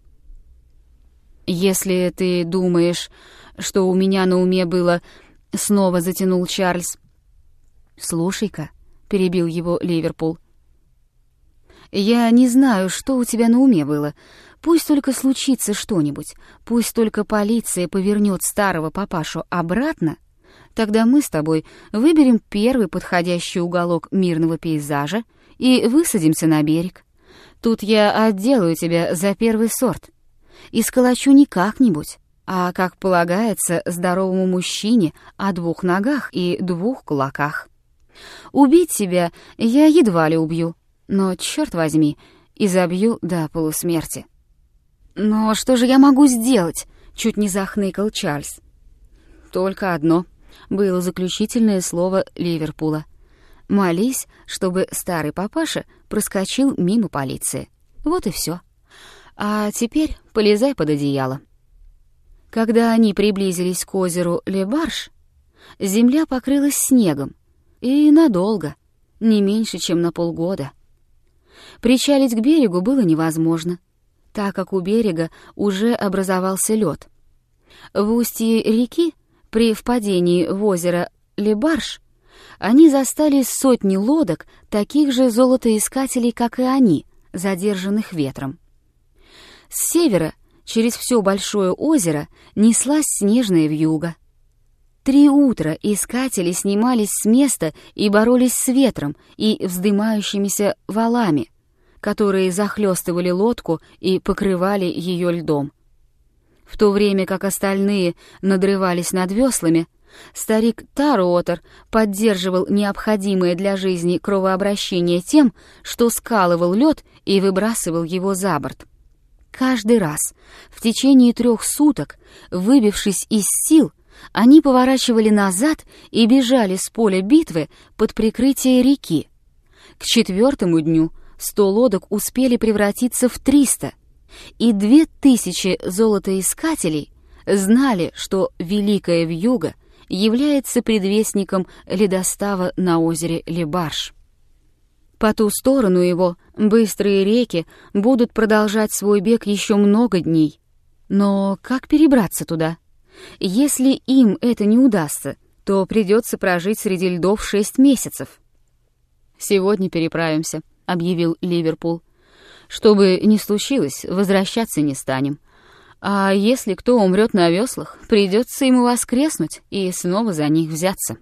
Если ты думаешь, что у меня на уме было... Снова затянул Чарльз. «Слушай-ка», — перебил его Ливерпул. «Я не знаю, что у тебя на уме было. Пусть только случится что-нибудь, пусть только полиция повернет старого папашу обратно, тогда мы с тобой выберем первый подходящий уголок мирного пейзажа и высадимся на берег. Тут я отделаю тебя за первый сорт и сколочу не как-нибудь, а, как полагается, здоровому мужчине о 2 ногах и 2 кулаках. Убить тебя я едва ли убью, но, черт возьми, изобью до полусмерти». «Но что же я могу сделать?» — чуть не захныкал Чарльз. «Только одно», — было заключительное слово Ливерпула. «Молись, чтобы старый папаша проскочил мимо полиции. Вот и все. А теперь полезай под одеяло». Когда они приблизились к озеру Ле-Барш, земля покрылась снегом, и надолго, не меньше, чем на полгода. Причалить к берегу было невозможно, так как у берега уже образовался лед. В устье реки, при впадении в озеро Ле-Барш, они застали сотни лодок, таких же золотоискателей, как и они, задержанных ветром. С севера через все большое озеро неслась снежная вьюга. 3 утра искатели снимались с места и боролись с ветром и вздымающимися валами, которые захлестывали лодку и покрывали ее льдом. В то время как остальные надрывались над веслами, старик Таруотер поддерживал необходимое для жизни кровообращение тем, что скалывал лед и выбрасывал его за борт. Каждый раз, в течение 3 суток, выбившись из сил, они поворачивали назад и бежали с поля битвы под прикрытие реки. К 4-му дню 100 лодок успели превратиться в 300, и 2000 золотоискателей знали, что Великая Вьюга является предвестником ледостава на озере Лебарж. По ту сторону его быстрые реки будут продолжать свой бег еще много дней. Но как перебраться туда? Если им это не удастся, то придется прожить среди льдов 6 месяцев. «Сегодня переправимся», — объявил Ливерпул. «Что бы ни случилось, возвращаться не станем. А если кто умрет на веслах, придется ему воскреснуть и снова за них взяться».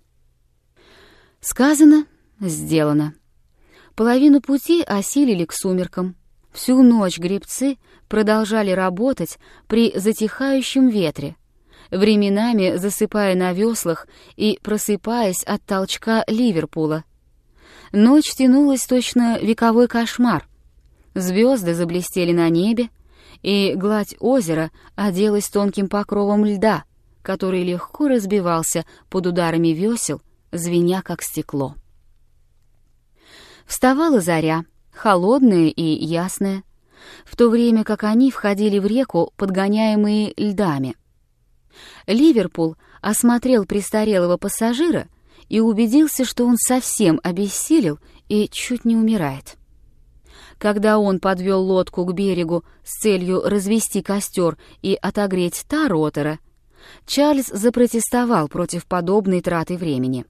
Сказано, сделано. Половину пути осилили к сумеркам. Всю ночь гребцы продолжали работать при затихающем ветре, временами засыпая на веслах и просыпаясь от толчка Ливерпула. Ночь тянулась точно вековой кошмар. Звезды заблестели на небе, и гладь озера оделась тонким покровом льда, который легко разбивался под ударами весел, звеня как стекло. Вставала заря, холодная и ясная, в то время как они входили в реку, подгоняемые льдами. Ливерпул осмотрел престарелого пассажира и убедился, что он совсем обессилел и чуть не умирает. Когда он подвел лодку к берегу с целью развести костер и отогреть Таруотера, Чарльз запротестовал против подобной траты времени.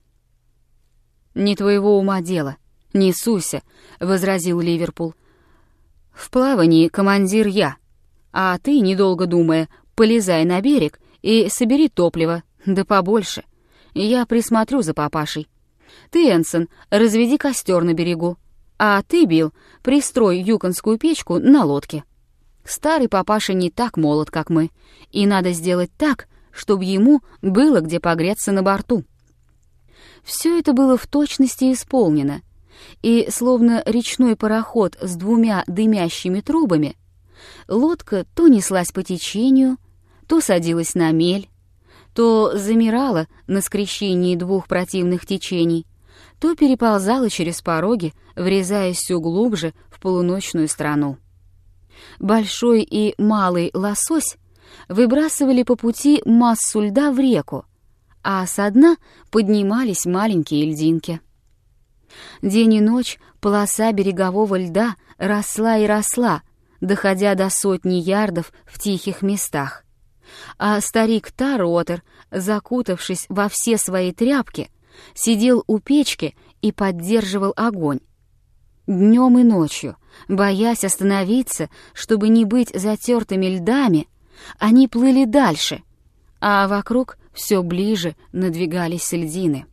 «Не твоего ума дело. «Не суйся», — возразил Ливерпул. «В плавании командир я, а ты, недолго думая, полезай на берег и собери топливо, да побольше. Я присмотрю за папашей. Ты, Энсон, разведи костер на берегу, а ты, Билл, пристрой юконскую печку на лодке. Старый папаша не так молод, как мы, и надо сделать так, чтобы ему было где погреться на борту». Все это было в точности исполнено, и, словно речной пароход с 2 дымящими трубами, лодка то неслась по течению, то садилась на мель, то замирала на скрещении 2 противных течений, то переползала через пороги, врезаясь все глубже в полуночную страну. Большой и малый лосось выбрасывали по пути массу льда в реку, а со дна поднимались маленькие льдинки. День и ночь полоса берегового льда росла и росла, доходя до 100 ярдов в тихих местах. А старик Таруотер, закутавшись во все свои тряпки, сидел у печки и поддерживал огонь. Днем и ночью, боясь остановиться, чтобы не быть затертыми льдами, они плыли дальше, а вокруг все ближе надвигались льдины.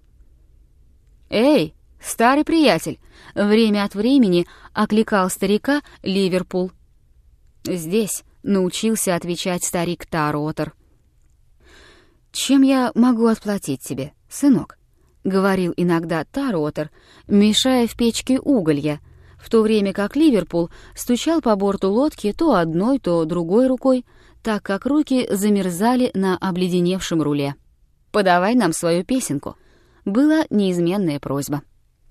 «Эй, старый приятель!» — время от времени окликал старика Ливерпул. «Здесь», — научился отвечать старик Таруотер. «Чем я могу отплатить тебе, сынок?» — говорил иногда Таруотер, мешая в печке уголья, в то время как Ливерпул стучал по борту лодки то одной, то другой рукой, так как руки замерзали на обледеневшем руле. «Подавай нам свою песенку», — была неизменная просьба.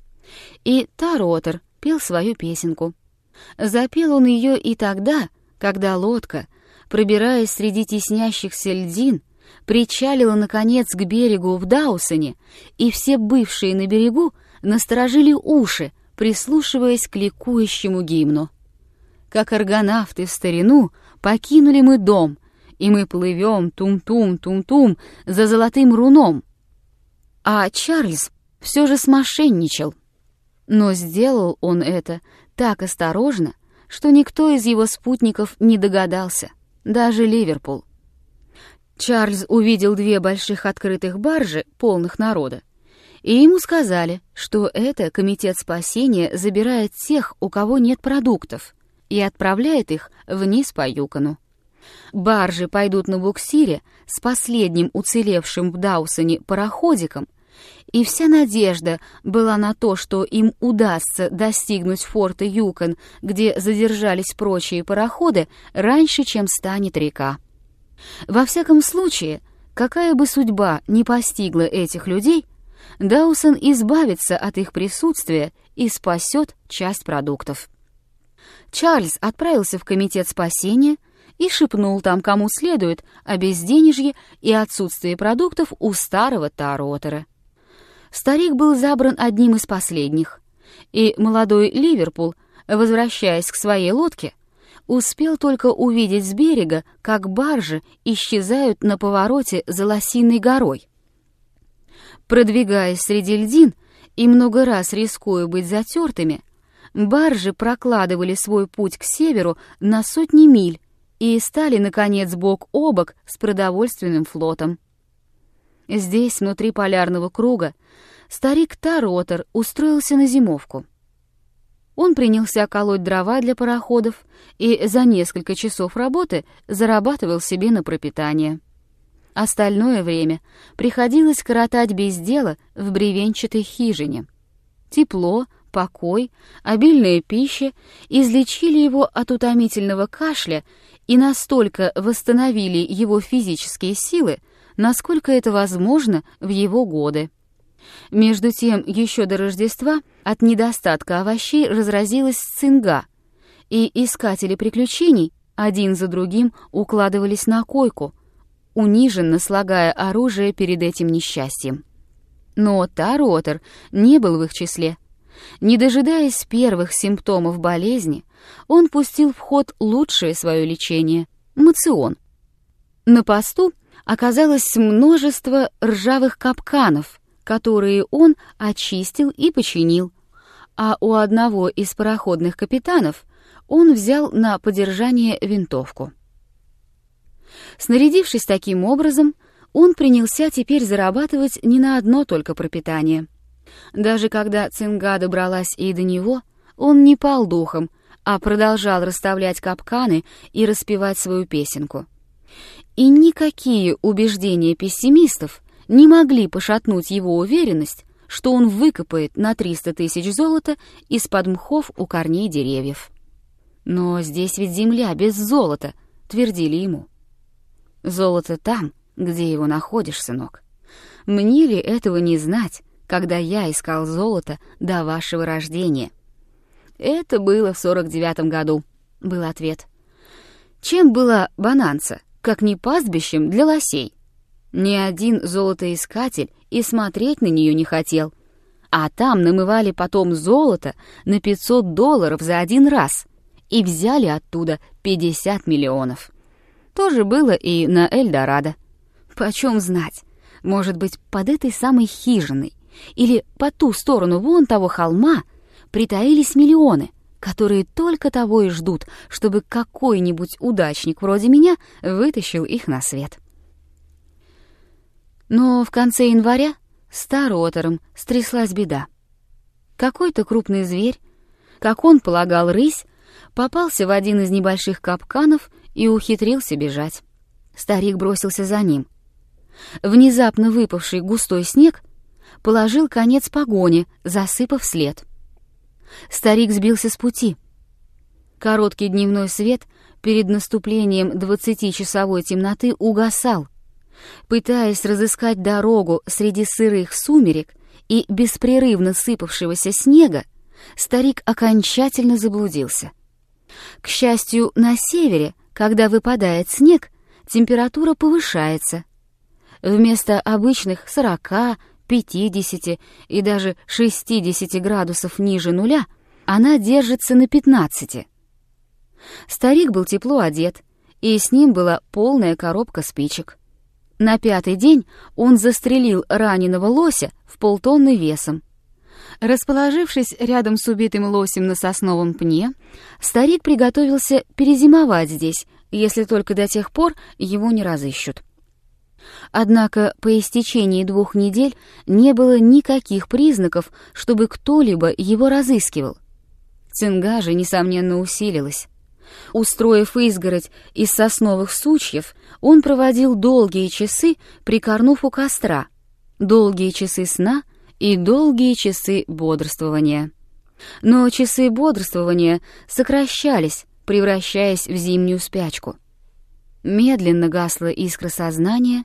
И Таруотер пел свою песенку. Запел он ее и тогда, когда лодка, пробираясь среди теснящихся льдин, причалила, наконец, к берегу в Даусоне, и все бывшие на берегу насторожили уши, прислушиваясь к ликующему гимну. Как аргонавты в старину покинули мы дом, и мы плывем тум-тум-тум-тум за золотым руном. А Чарльз все же смошенничал. Но сделал он это так осторожно, что никто из его спутников не догадался, даже Ливерпул. Чарльз увидел 2 больших открытых баржи, полных народа, и ему сказали, что это комитет спасения забирает тех, у кого нет продуктов, и отправляет их вниз по Юкону. Баржи пойдут на буксире с последним уцелевшим в Даусоне пароходиком, и вся надежда была на то, что им удастся достигнуть форта Юкон, где задержались прочие пароходы, раньше, чем станет река. Во всяком случае, какая бы судьба ни постигла этих людей, Даусон избавится от их присутствия и спасет часть продуктов. Чарльз отправился в комитет спасения и шепнул там, кому следует, о безденежье и отсутствии продуктов у старого Таротера. Старик был забран одним из последних, и молодой Ливерпул, возвращаясь к своей лодке, успел только увидеть с берега, как баржи исчезают на повороте за Лосиной горой. Продвигаясь среди льдин и много раз рискуя быть затертыми, баржи прокладывали свой путь к северу на сотни миль и стали, наконец, бок о бок с продовольственным флотом. Здесь, внутри полярного круга, старик Таротер устроился на зимовку. Он принялся колоть дрова для пароходов и за несколько часов работы зарабатывал себе на пропитание. Остальное время приходилось коротать без дела в бревенчатой хижине. Тепло, покой, обильная пища излечили его от утомительного кашля и настолько восстановили его физические силы, насколько это возможно в его годы. Между тем, еще до Рождества от недостатка овощей разразилась цинга, и искатели приключений один за другим укладывались на койку, униженно слагая оружие перед этим несчастьем. Но Таротер не был в их числе. Не дожидаясь первых симптомов болезни, он пустил в ход лучшее свое лечение — моцион. На посту оказалось множество ржавых капканов, которые он очистил и починил, а у одного из пароходных капитанов он взял на подержание винтовку. Снарядившись таким образом, он принялся теперь зарабатывать не на одно только пропитание. Даже когда цинга добралась и до него, он не пал духом, а продолжал расставлять капканы и распевать свою песенку. И никакие убеждения пессимистов не могли пошатнуть его уверенность, что он выкопает на 300 тысяч золота из-под мхов у корней деревьев. «Но здесь ведь земля без золота», — твердили ему. «Золото там, где его находишь, сынок. Мне ли этого не знать, когда я искал золото до вашего рождения?» «Это было в 49-м году», — был ответ. Чем была Бонанса, как не пастбищем для лосей? Ни один золотоискатель и смотреть на нее не хотел. А там намывали потом золото на $500 за один раз и взяли оттуда 50 миллионов. То же было и на Эльдорадо. Почем знать, может быть, под этой самой хижиной или по ту сторону вон того холма притаились миллионы, которые только того и ждут, чтобы какой-нибудь удачник вроде меня вытащил их на свет. Но в конце января с Таротером стряслась беда. Какой-то крупный зверь, как он полагал, рысь, попался в один из небольших капканов и ухитрился бежать. Старик бросился за ним. Внезапно выпавший густой снег положил конец погоне, засыпав след. Старик сбился с пути. Короткий дневной свет перед наступлением 20-часовой темноты угасал. Пытаясь разыскать дорогу среди сырых сумерек и беспрерывно сыпавшегося снега, старик окончательно заблудился. К счастью, на севере, когда выпадает снег, температура повышается. Вместо обычных 40, 50 и даже 60 градусов ниже нуля она держится на 15. Старик был тепло одет, и с ним была полная коробка спичек. На 5-й день он застрелил раненого лося в полтонны весом. Расположившись рядом с убитым лосем на сосновом пне, старик приготовился перезимовать здесь, если только до тех пор его не разыщут. Однако по истечении 2 недель не было никаких признаков, чтобы кто-либо его разыскивал. Цинга же, несомненно, усилилась. Устроив изгородь из сосновых сучьев, он проводил долгие часы, прикорнув у костра, долгие часы сна и долгие часы бодрствования. Но часы бодрствования сокращались, превращаясь в зимнюю спячку. Медленно гасла искра сознания,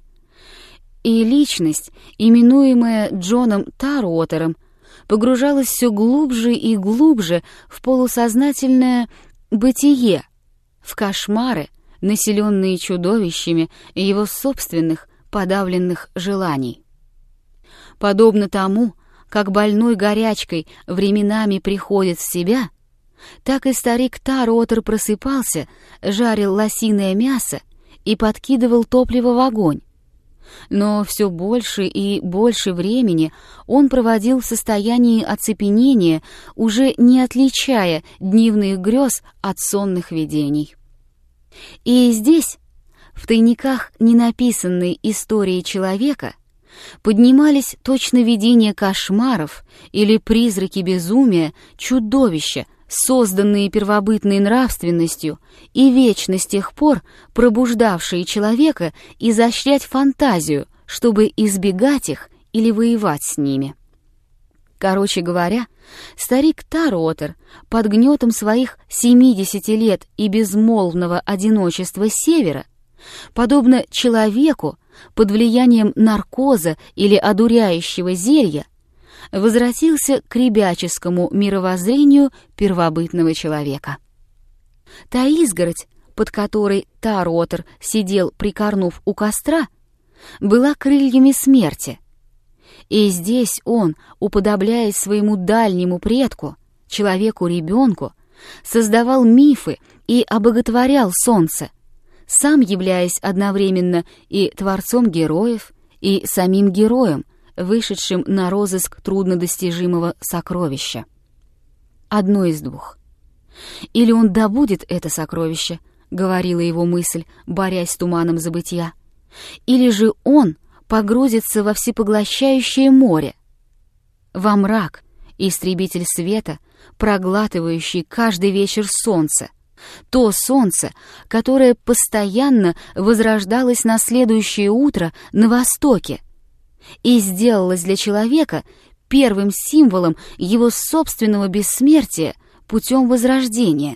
и личность, именуемая Джоном Таруотером, погружалась все глубже и глубже в полусознательное бытие, в кошмары, населенные чудовищами его собственных подавленных желаний. Подобно тому, как больной горячкой временами приходит в себя, так и старик Таруотер просыпался, жарил лосиное мясо и подкидывал топливо в огонь. Но все больше и больше времени он проводил в состоянии оцепенения, уже не отличая дневных грез от сонных видений. И здесь, в тайниках ненаписанной истории человека, поднимались точно видения кошмаров или призраки безумия, чудовища, созданные первобытной нравственностью и вечно с тех пор пробуждавшие человека изощрять фантазию, чтобы избегать их или воевать с ними. Короче говоря, старик Таруотер под гнетом своих 70 лет и безмолвного одиночества севера, подобно человеку под влиянием наркоза или одуряющего зелья, возвратился к ребяческому мировоззрению первобытного человека. Та изгородь, под которой Таруотер сидел, прикорнув у костра, была крыльями смерти. И здесь он, уподобляясь своему дальнему предку, человеку-ребенку, создавал мифы и обоготворял солнце, сам являясь одновременно и творцом героев, и самим героем, вышедшим на розыск труднодостижимого сокровища. Одно из двух. Или он добудет это сокровище, говорила его мысль, борясь с туманом забытья, или же он погрузится во всепоглощающее море, во мрак, истребитель света, проглатывающий каждый вечер солнце, то солнце, которое постоянно возрождалось на следующее утро на востоке и сделалось для человека первым символом его собственного бессмертия путем возрождения.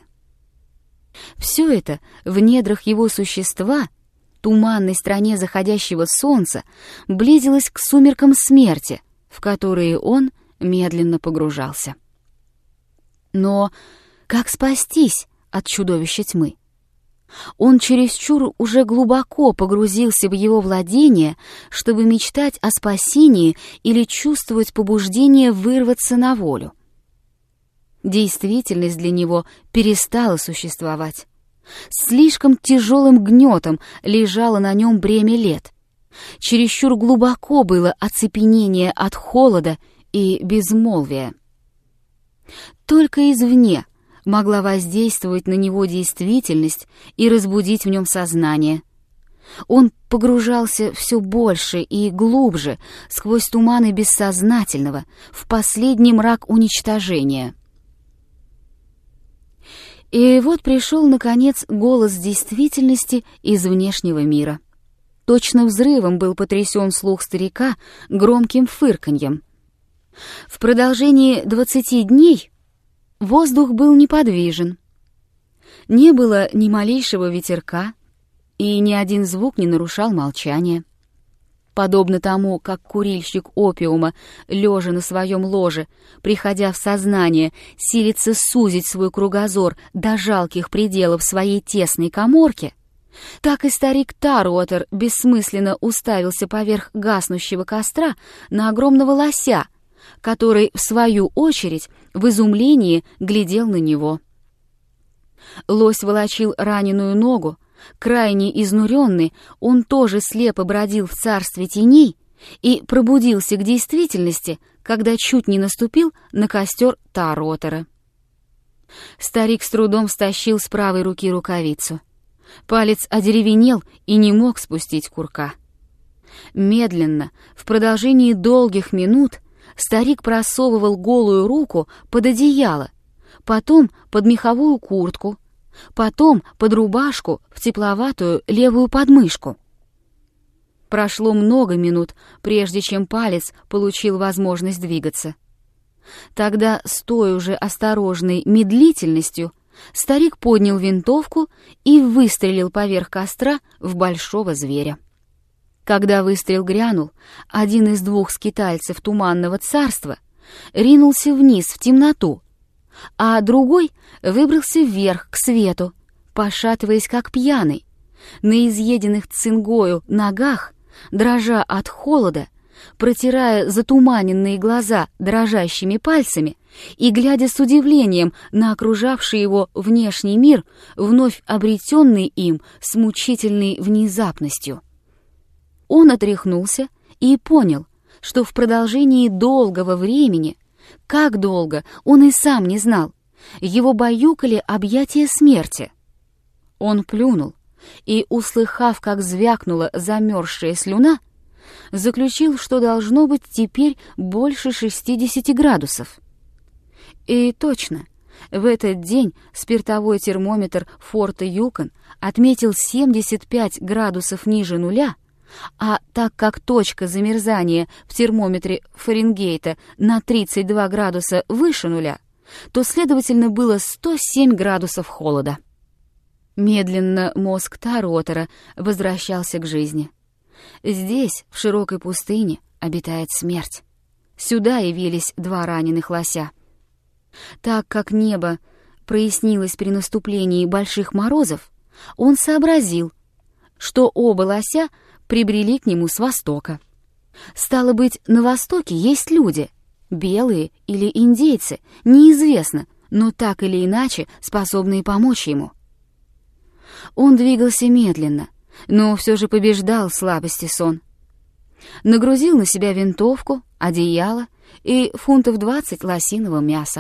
Все это в недрах его существа, туманной стране заходящего солнца, близилось к сумеркам смерти, в которые он медленно погружался. Но как спастись от чудовища тьмы? Он чересчур уже глубоко погрузился в его владение, чтобы мечтать о спасении или чувствовать побуждение вырваться на волю. Действительность для него перестала существовать. Слишком тяжелым гнетом лежало на нем бремя лет. Чересчур глубоко было оцепенение от холода и безмолвия. Только извне могла воздействовать на него действительность и разбудить в нем сознание. Он погружался все больше и глубже сквозь туманы бессознательного в последний мрак уничтожения. И вот пришел, наконец, голос действительности из внешнего мира. Точно взрывом был потрясен слух старика громким фырканьем. В продолжении 20 дней воздух был неподвижен. Не было ни малейшего ветерка, и ни один звук не нарушал молчания. Подобно тому, как курильщик опиума, лежа на своем ложе, приходя в сознание, силится сузить свой кругозор до жалких пределов своей тесной каморки, так и старик Таруотер бессмысленно уставился поверх гаснущего костра на огромного лося, который, в свою очередь, в изумлении глядел на него. Лось волочил раненую ногу. Крайне изнуренный, он тоже слепо бродил в царстве теней и пробудился к действительности, когда чуть не наступил на костер Таруотера. Старик с трудом стащил с правой руки рукавицу. Палец одеревенел и не мог спустить курка. Медленно, в продолжении долгих минут, старик просовывал голую руку под одеяло, потом под меховую куртку, потом под рубашку в тепловатую левую подмышку. Прошло много минут, прежде чем палец получил возможность двигаться. Тогда, с той уже осторожной медлительностью, старик поднял винтовку и выстрелил поверх костра в большого зверя. Когда выстрел грянул, один из двух скитальцев Туманного царства ринулся вниз в темноту, а другой выбрался вверх к свету, пошатываясь как пьяный, на изъеденных цингою ногах, дрожа от холода, протирая затуманенные глаза дрожащими пальцами и глядя с удивлением на окружавший его внешний мир, вновь обретенный им с мучительной внезапностью. Он отряхнулся и понял, что в продолжении долгого времени, как долго, он и сам не знал, его баюкали объятия смерти. Он плюнул и, услыхав, как звякнула замерзшая слюна, заключил, что должно быть теперь больше 60 градусов. И точно, в этот день спиртовой термометр форта Юкон отметил 75 градусов ниже нуля, а так как точка замерзания в термометре Фаренгейта на 32 градуса выше нуля, то, следовательно, было 107 градусов холода. Медленно мозг Таротера возвращался к жизни. Здесь, в широкой пустыне, обитает смерть. Сюда явились два раненых лося. Так как небо прояснилось при наступлении больших морозов, он сообразил, что оба лося прибрели к нему с востока. Стало быть, на востоке есть люди, белые или индейцы, неизвестно, но так или иначе способные помочь ему. Он двигался медленно, но все же побеждал слабости сон. Нагрузил на себя винтовку, одеяло и фунтов 20 лосиного мяса.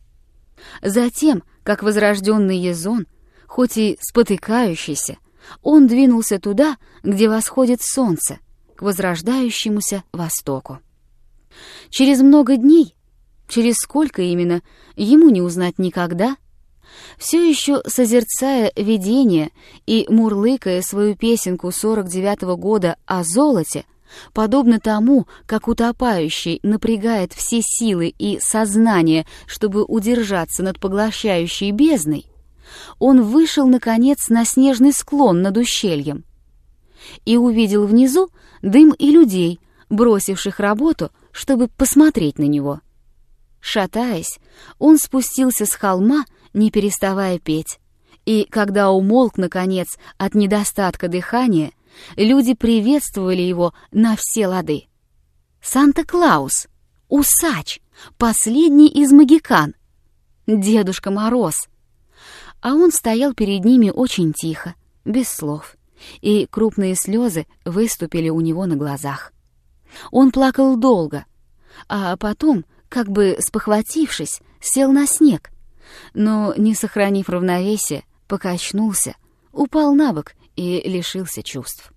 Затем, как возрожденный Язон, хоть и спотыкающийся, он двинулся туда, где восходит солнце, к возрождающемуся востоку. Через много дней, через сколько именно, ему не узнать никогда, все еще созерцая видение и мурлыкая свою песенку 49-го года о золоте, подобно тому, как утопающий напрягает все силы и сознание, чтобы удержаться над поглощающей бездной, он вышел, наконец, на снежный склон над ущельем и увидел внизу дым и людей, бросивших работу, чтобы посмотреть на него. Шатаясь, он спустился с холма, не переставая петь, и когда умолк, наконец, от недостатка дыхания, люди приветствовали его на все лады. Санта-Клаус, усач, последний из могикан, Дедушка Мороз. А он стоял перед ними очень тихо, без слов, и крупные слезы выступили у него на глазах. Он плакал долго, а потом, как бы спохватившись, сел на снег, но, не сохранив равновесия, покачнулся, упал на бок и лишился чувств.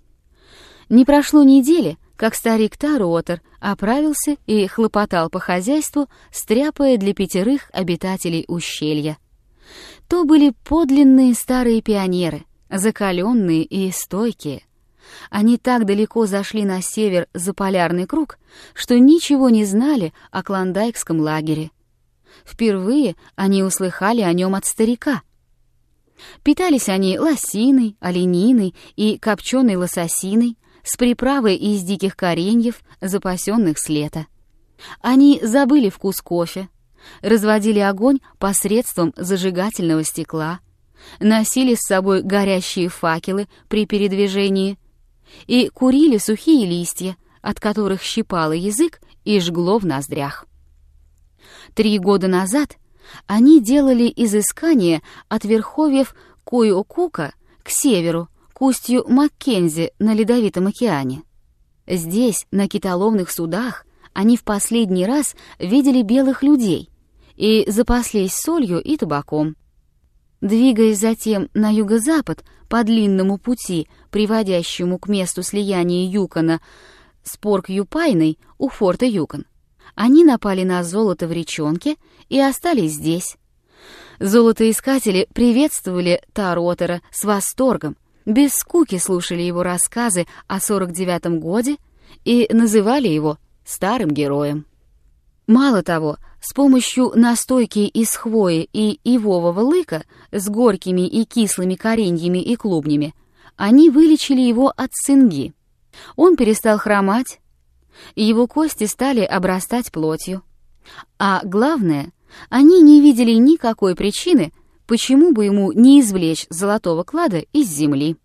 Не прошло недели, как старик Таротер оправился и хлопотал по хозяйству, стряпая для 5 обитателей ущелья. То были подлинные старые пионеры, закаленные и стойкие. Они так далеко зашли на север за полярный круг, что ничего не знали о клондайкском лагере. Впервые они услыхали о нем от старика. Питались они лосиной, олениной и копченой лососиной с приправой из диких кореньев, запасенных с лета. Они забыли вкус кофе, разводили огонь посредством зажигательного стекла, носили с собой горящие факелы при передвижении и курили сухие листья, от которых щипало язык и жгло в ноздрях. 3 года назад они делали изыскание от верховьев Куйокука к северу, к устью Маккензи на Ледовитом океане. Здесь, на китоловных судах, они в последний раз видели белых людей и запаслись солью и табаком. Двигаясь затем на юго-запад по длинному пути, приводящему к месту слияния Юкона с Порк-Юпайной у форта Юкон. Они напали на золото в речонке и остались здесь. Золотоискатели приветствовали Таротера с восторгом, без скуки слушали его рассказы о 49-м годе и называли его старым героем. Мало того, с помощью настойки из хвои и ивового лыка с горькими и кислыми кореньями и клубнями они вылечили его от цинги. Он перестал хромать, и его кости стали обрастать плотью. А главное, они не видели никакой причины, почему бы ему не извлечь золотого клада из земли.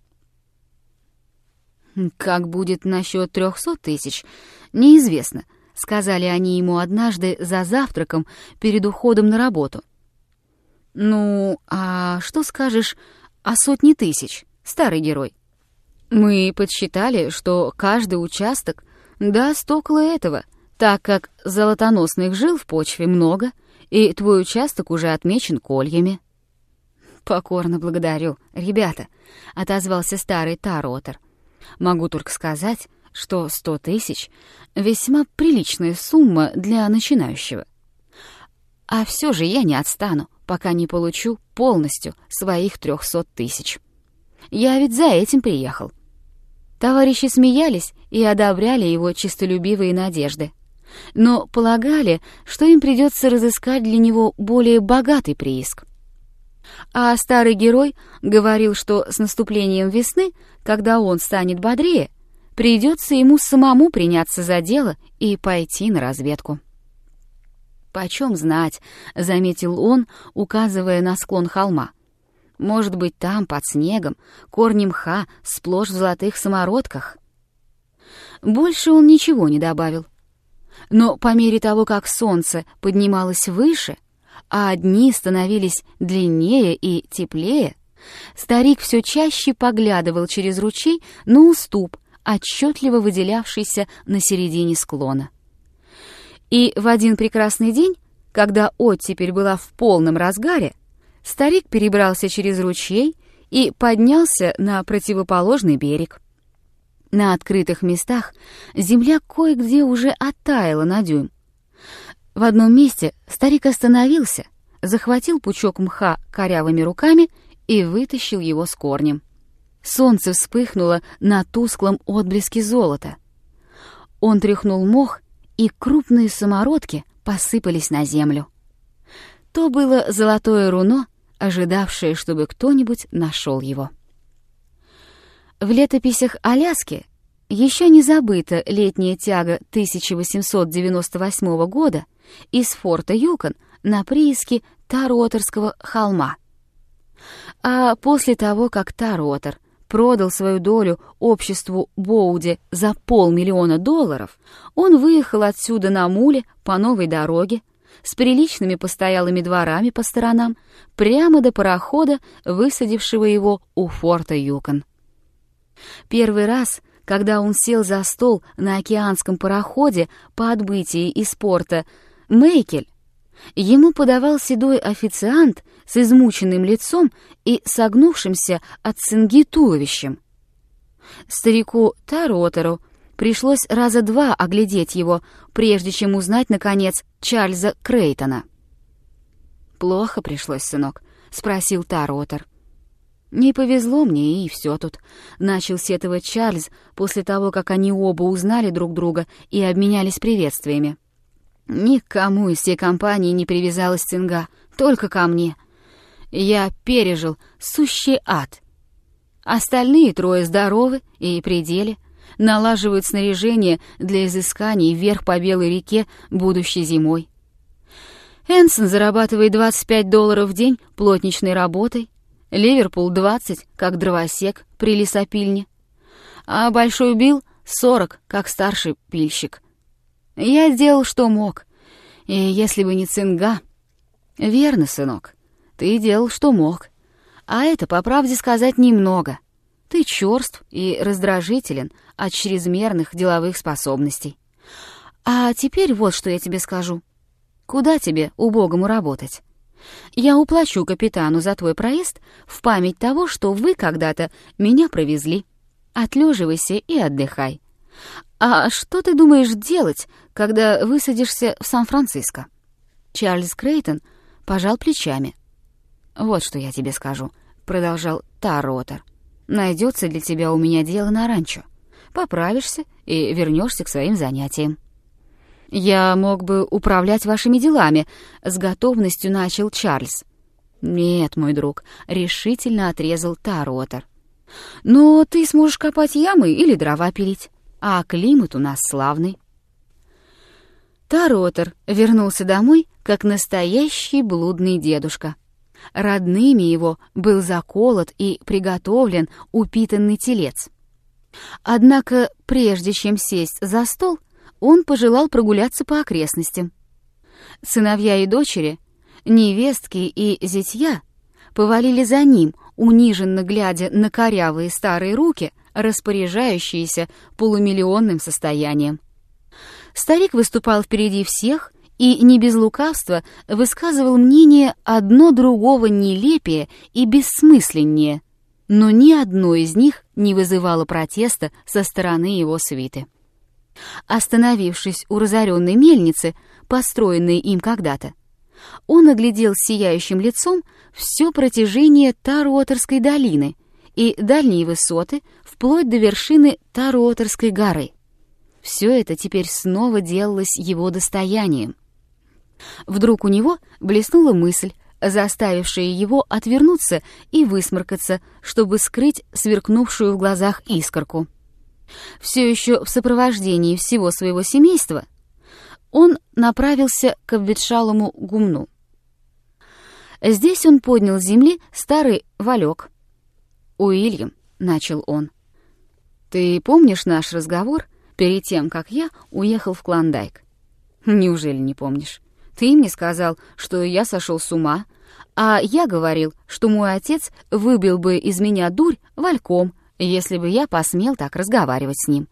«Как будет насчет 300 тысяч, неизвестно», — сказали они ему однажды за завтраком перед уходом на работу. «Ну, а что скажешь о 100 тысяч, старый герой? Мы подсчитали, что каждый участок даст около этого, так как золотоносных жил в почве много, и твой участок уже отмечен кольями». «Покорно благодарю, ребята», — отозвался старый Таротер. «Могу только сказать, что 100 тысяч — весьма приличная сумма для начинающего. А все же я не отстану, пока не получу полностью своих 300 тысяч. Я ведь за этим приехал». Товарищи смеялись и одобряли его честолюбивые надежды, но полагали, что им придется разыскать для него более богатый прииск. А старый герой говорил, что с наступлением весны, когда он станет бодрее, придется ему самому приняться за дело и пойти на разведку. «Почем знать», — заметил он, указывая на склон холма. «Может быть, там, под снегом, корни мха сплошь в золотых самородках». Больше он ничего не добавил. Но по мере того, как солнце поднималось выше, а дни становились длиннее и теплее, старик все чаще поглядывал через ручей на уступ, отчетливо выделявшийся на середине склона. И в один прекрасный день, когда оттепель была в полном разгаре, старик перебрался через ручей и поднялся на противоположный берег. На открытых местах земля кое-где уже оттаяла на дюйм. В одном месте старик остановился, захватил пучок мха корявыми руками и вытащил его с корнем. Солнце вспыхнуло на тусклом отблеске золота. Он тряхнул мох, и крупные самородки посыпались на землю. То было золотое руно, ожидавшее, чтобы кто-нибудь нашел его. В летописях Аляски еще не забыта летняя тяга 1898 года из форта Юкон на прииске Таротерского холма. А после того, как Таротер продал свою долю обществу Боуди за $500 000, он выехал отсюда на муле по новой дороге, с приличными постоялыми дворами по сторонам, прямо до парохода, высадившего его у форта Юкон. Первый раз, когда он сел за стол на океанском пароходе по отбытии из порта Мейкель, ему подавал седой официант с измученным лицом и согнувшимся от цинги туловищем. Старику Таротеру пришлось раза два оглядеть его, прежде чем узнать, наконец, Чарльза Крейтона. «Плохо пришлось, сынок?» — спросил Таротер. «Не повезло мне, и все тут», — начал сетовать Чарльз после того, как они оба узнали друг друга и обменялись приветствиями. «Никому из всей компании не привязалась цинга, только ко мне. Я пережил сущий ад. Остальные трое здоровы и при деле, налаживают снаряжение для изысканий вверх по Белой реке будущей зимой. Энсон зарабатывает $25 в день плотничной работой, Ливерпул 20, как дровосек при лесопильне, а Большой Билл 40, как старший пильщик. Я сделал, что мог, и если бы не цинга...» «Верно, сынок, ты делал, что мог, а это, по правде сказать, немного. Ты чёрств и раздражителен от чрезмерных деловых способностей. А теперь вот что я тебе скажу. Куда тебе, убогому, работать? Я уплачу капитану за твой проезд в память того, что вы когда-то меня провезли. Отлеживайся и отдыхай. А что ты думаешь делать, когда высадишься в Сан-Франциско?» Чарльз Крейтон пожал плечами. «Вот что я тебе скажу», — продолжал Таротер. «Найдется для тебя у меня дело на ранчо. Поправишься и вернешься к своим занятиям». «Я мог бы управлять вашими делами», — с готовностью начал Чарльз. «Нет, мой друг», — решительно отрезал Таротер. «Но ты сможешь копать ямы или дрова пилить, а климат у нас славный». Таротер вернулся домой, как настоящий блудный дедушка. Родными его был заколот и приготовлен упитанный телец. Однако, прежде чем сесть за стол, он пожелал прогуляться по окрестностям. Сыновья и дочери, невестки и зятья повалили за ним, униженно глядя на корявые старые руки, распоряжающиеся полумиллионным состоянием. Старик выступал впереди всех и не без лукавства высказывал мнение одно другого нелепее и бессмысленнее, но ни одно из них не вызывало протеста со стороны его свиты. Остановившись у разоренной мельницы, построенной им когда-то, он оглядел сияющим лицом все протяжение Таротерской долины и дальние высоты вплоть до вершины Таротерской горы. Все это теперь снова делалось его достоянием. Вдруг у него блеснула мысль, заставившая его отвернуться и высморкаться, чтобы скрыть сверкнувшую в глазах искорку. Все еще в сопровождении всего своего семейства он направился к обветшалому гумну. Здесь он поднял с земли старый валек. «Уильям», — начал он, — «ты помнишь наш разговор перед тем, как я уехал в Клондайк?» «Неужели не помнишь? Ты мне сказал, что я сошел с ума, а я говорил, что мой отец выбил бы из меня дурь вальком, если бы я посмел так разговаривать с ним».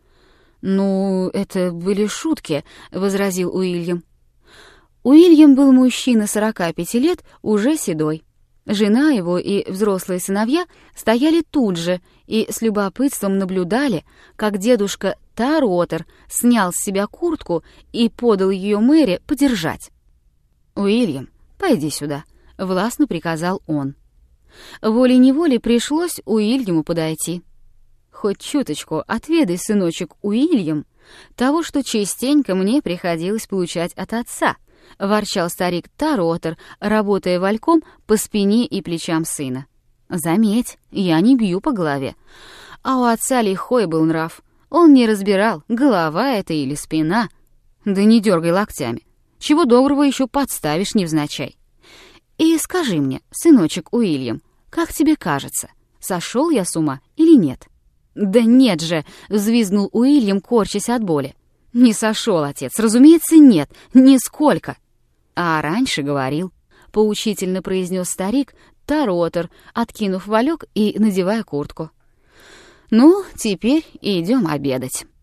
«Ну, это были шутки», — возразил Уильям. Уильям был мужчина 45 лет, уже седой. Жена его и взрослые сыновья стояли тут же и с любопытством наблюдали, как дедушка Таротер снял с себя куртку и подал ее Мэри подержать. «Уильям, пойди сюда», — властно приказал он. Волей-неволей пришлось Уильяму подойти. «Хоть чуточку отведай, сыночек Уильям, того, что частенько мне приходилось получать от отца», — ворчал старик Таротер, работая вальком по спине и плечам сына. «Заметь, я не бью по голове. А у отца лихой был нрав. Он не разбирал, голова это или спина. Да не дергай локтями. Чего доброго еще подставишь невзначай. И скажи мне, сыночек Уильям, как тебе кажется, сошел я с ума или нет?» «Да нет же!» — взвизгнул Уильям, корчась от боли. «Не сошел, отец, разумеется, нет, нисколько!» «А раньше говорил», — поучительно произнес старик Таротер, откинув валек и надевая куртку. «Ну, теперь идем обедать».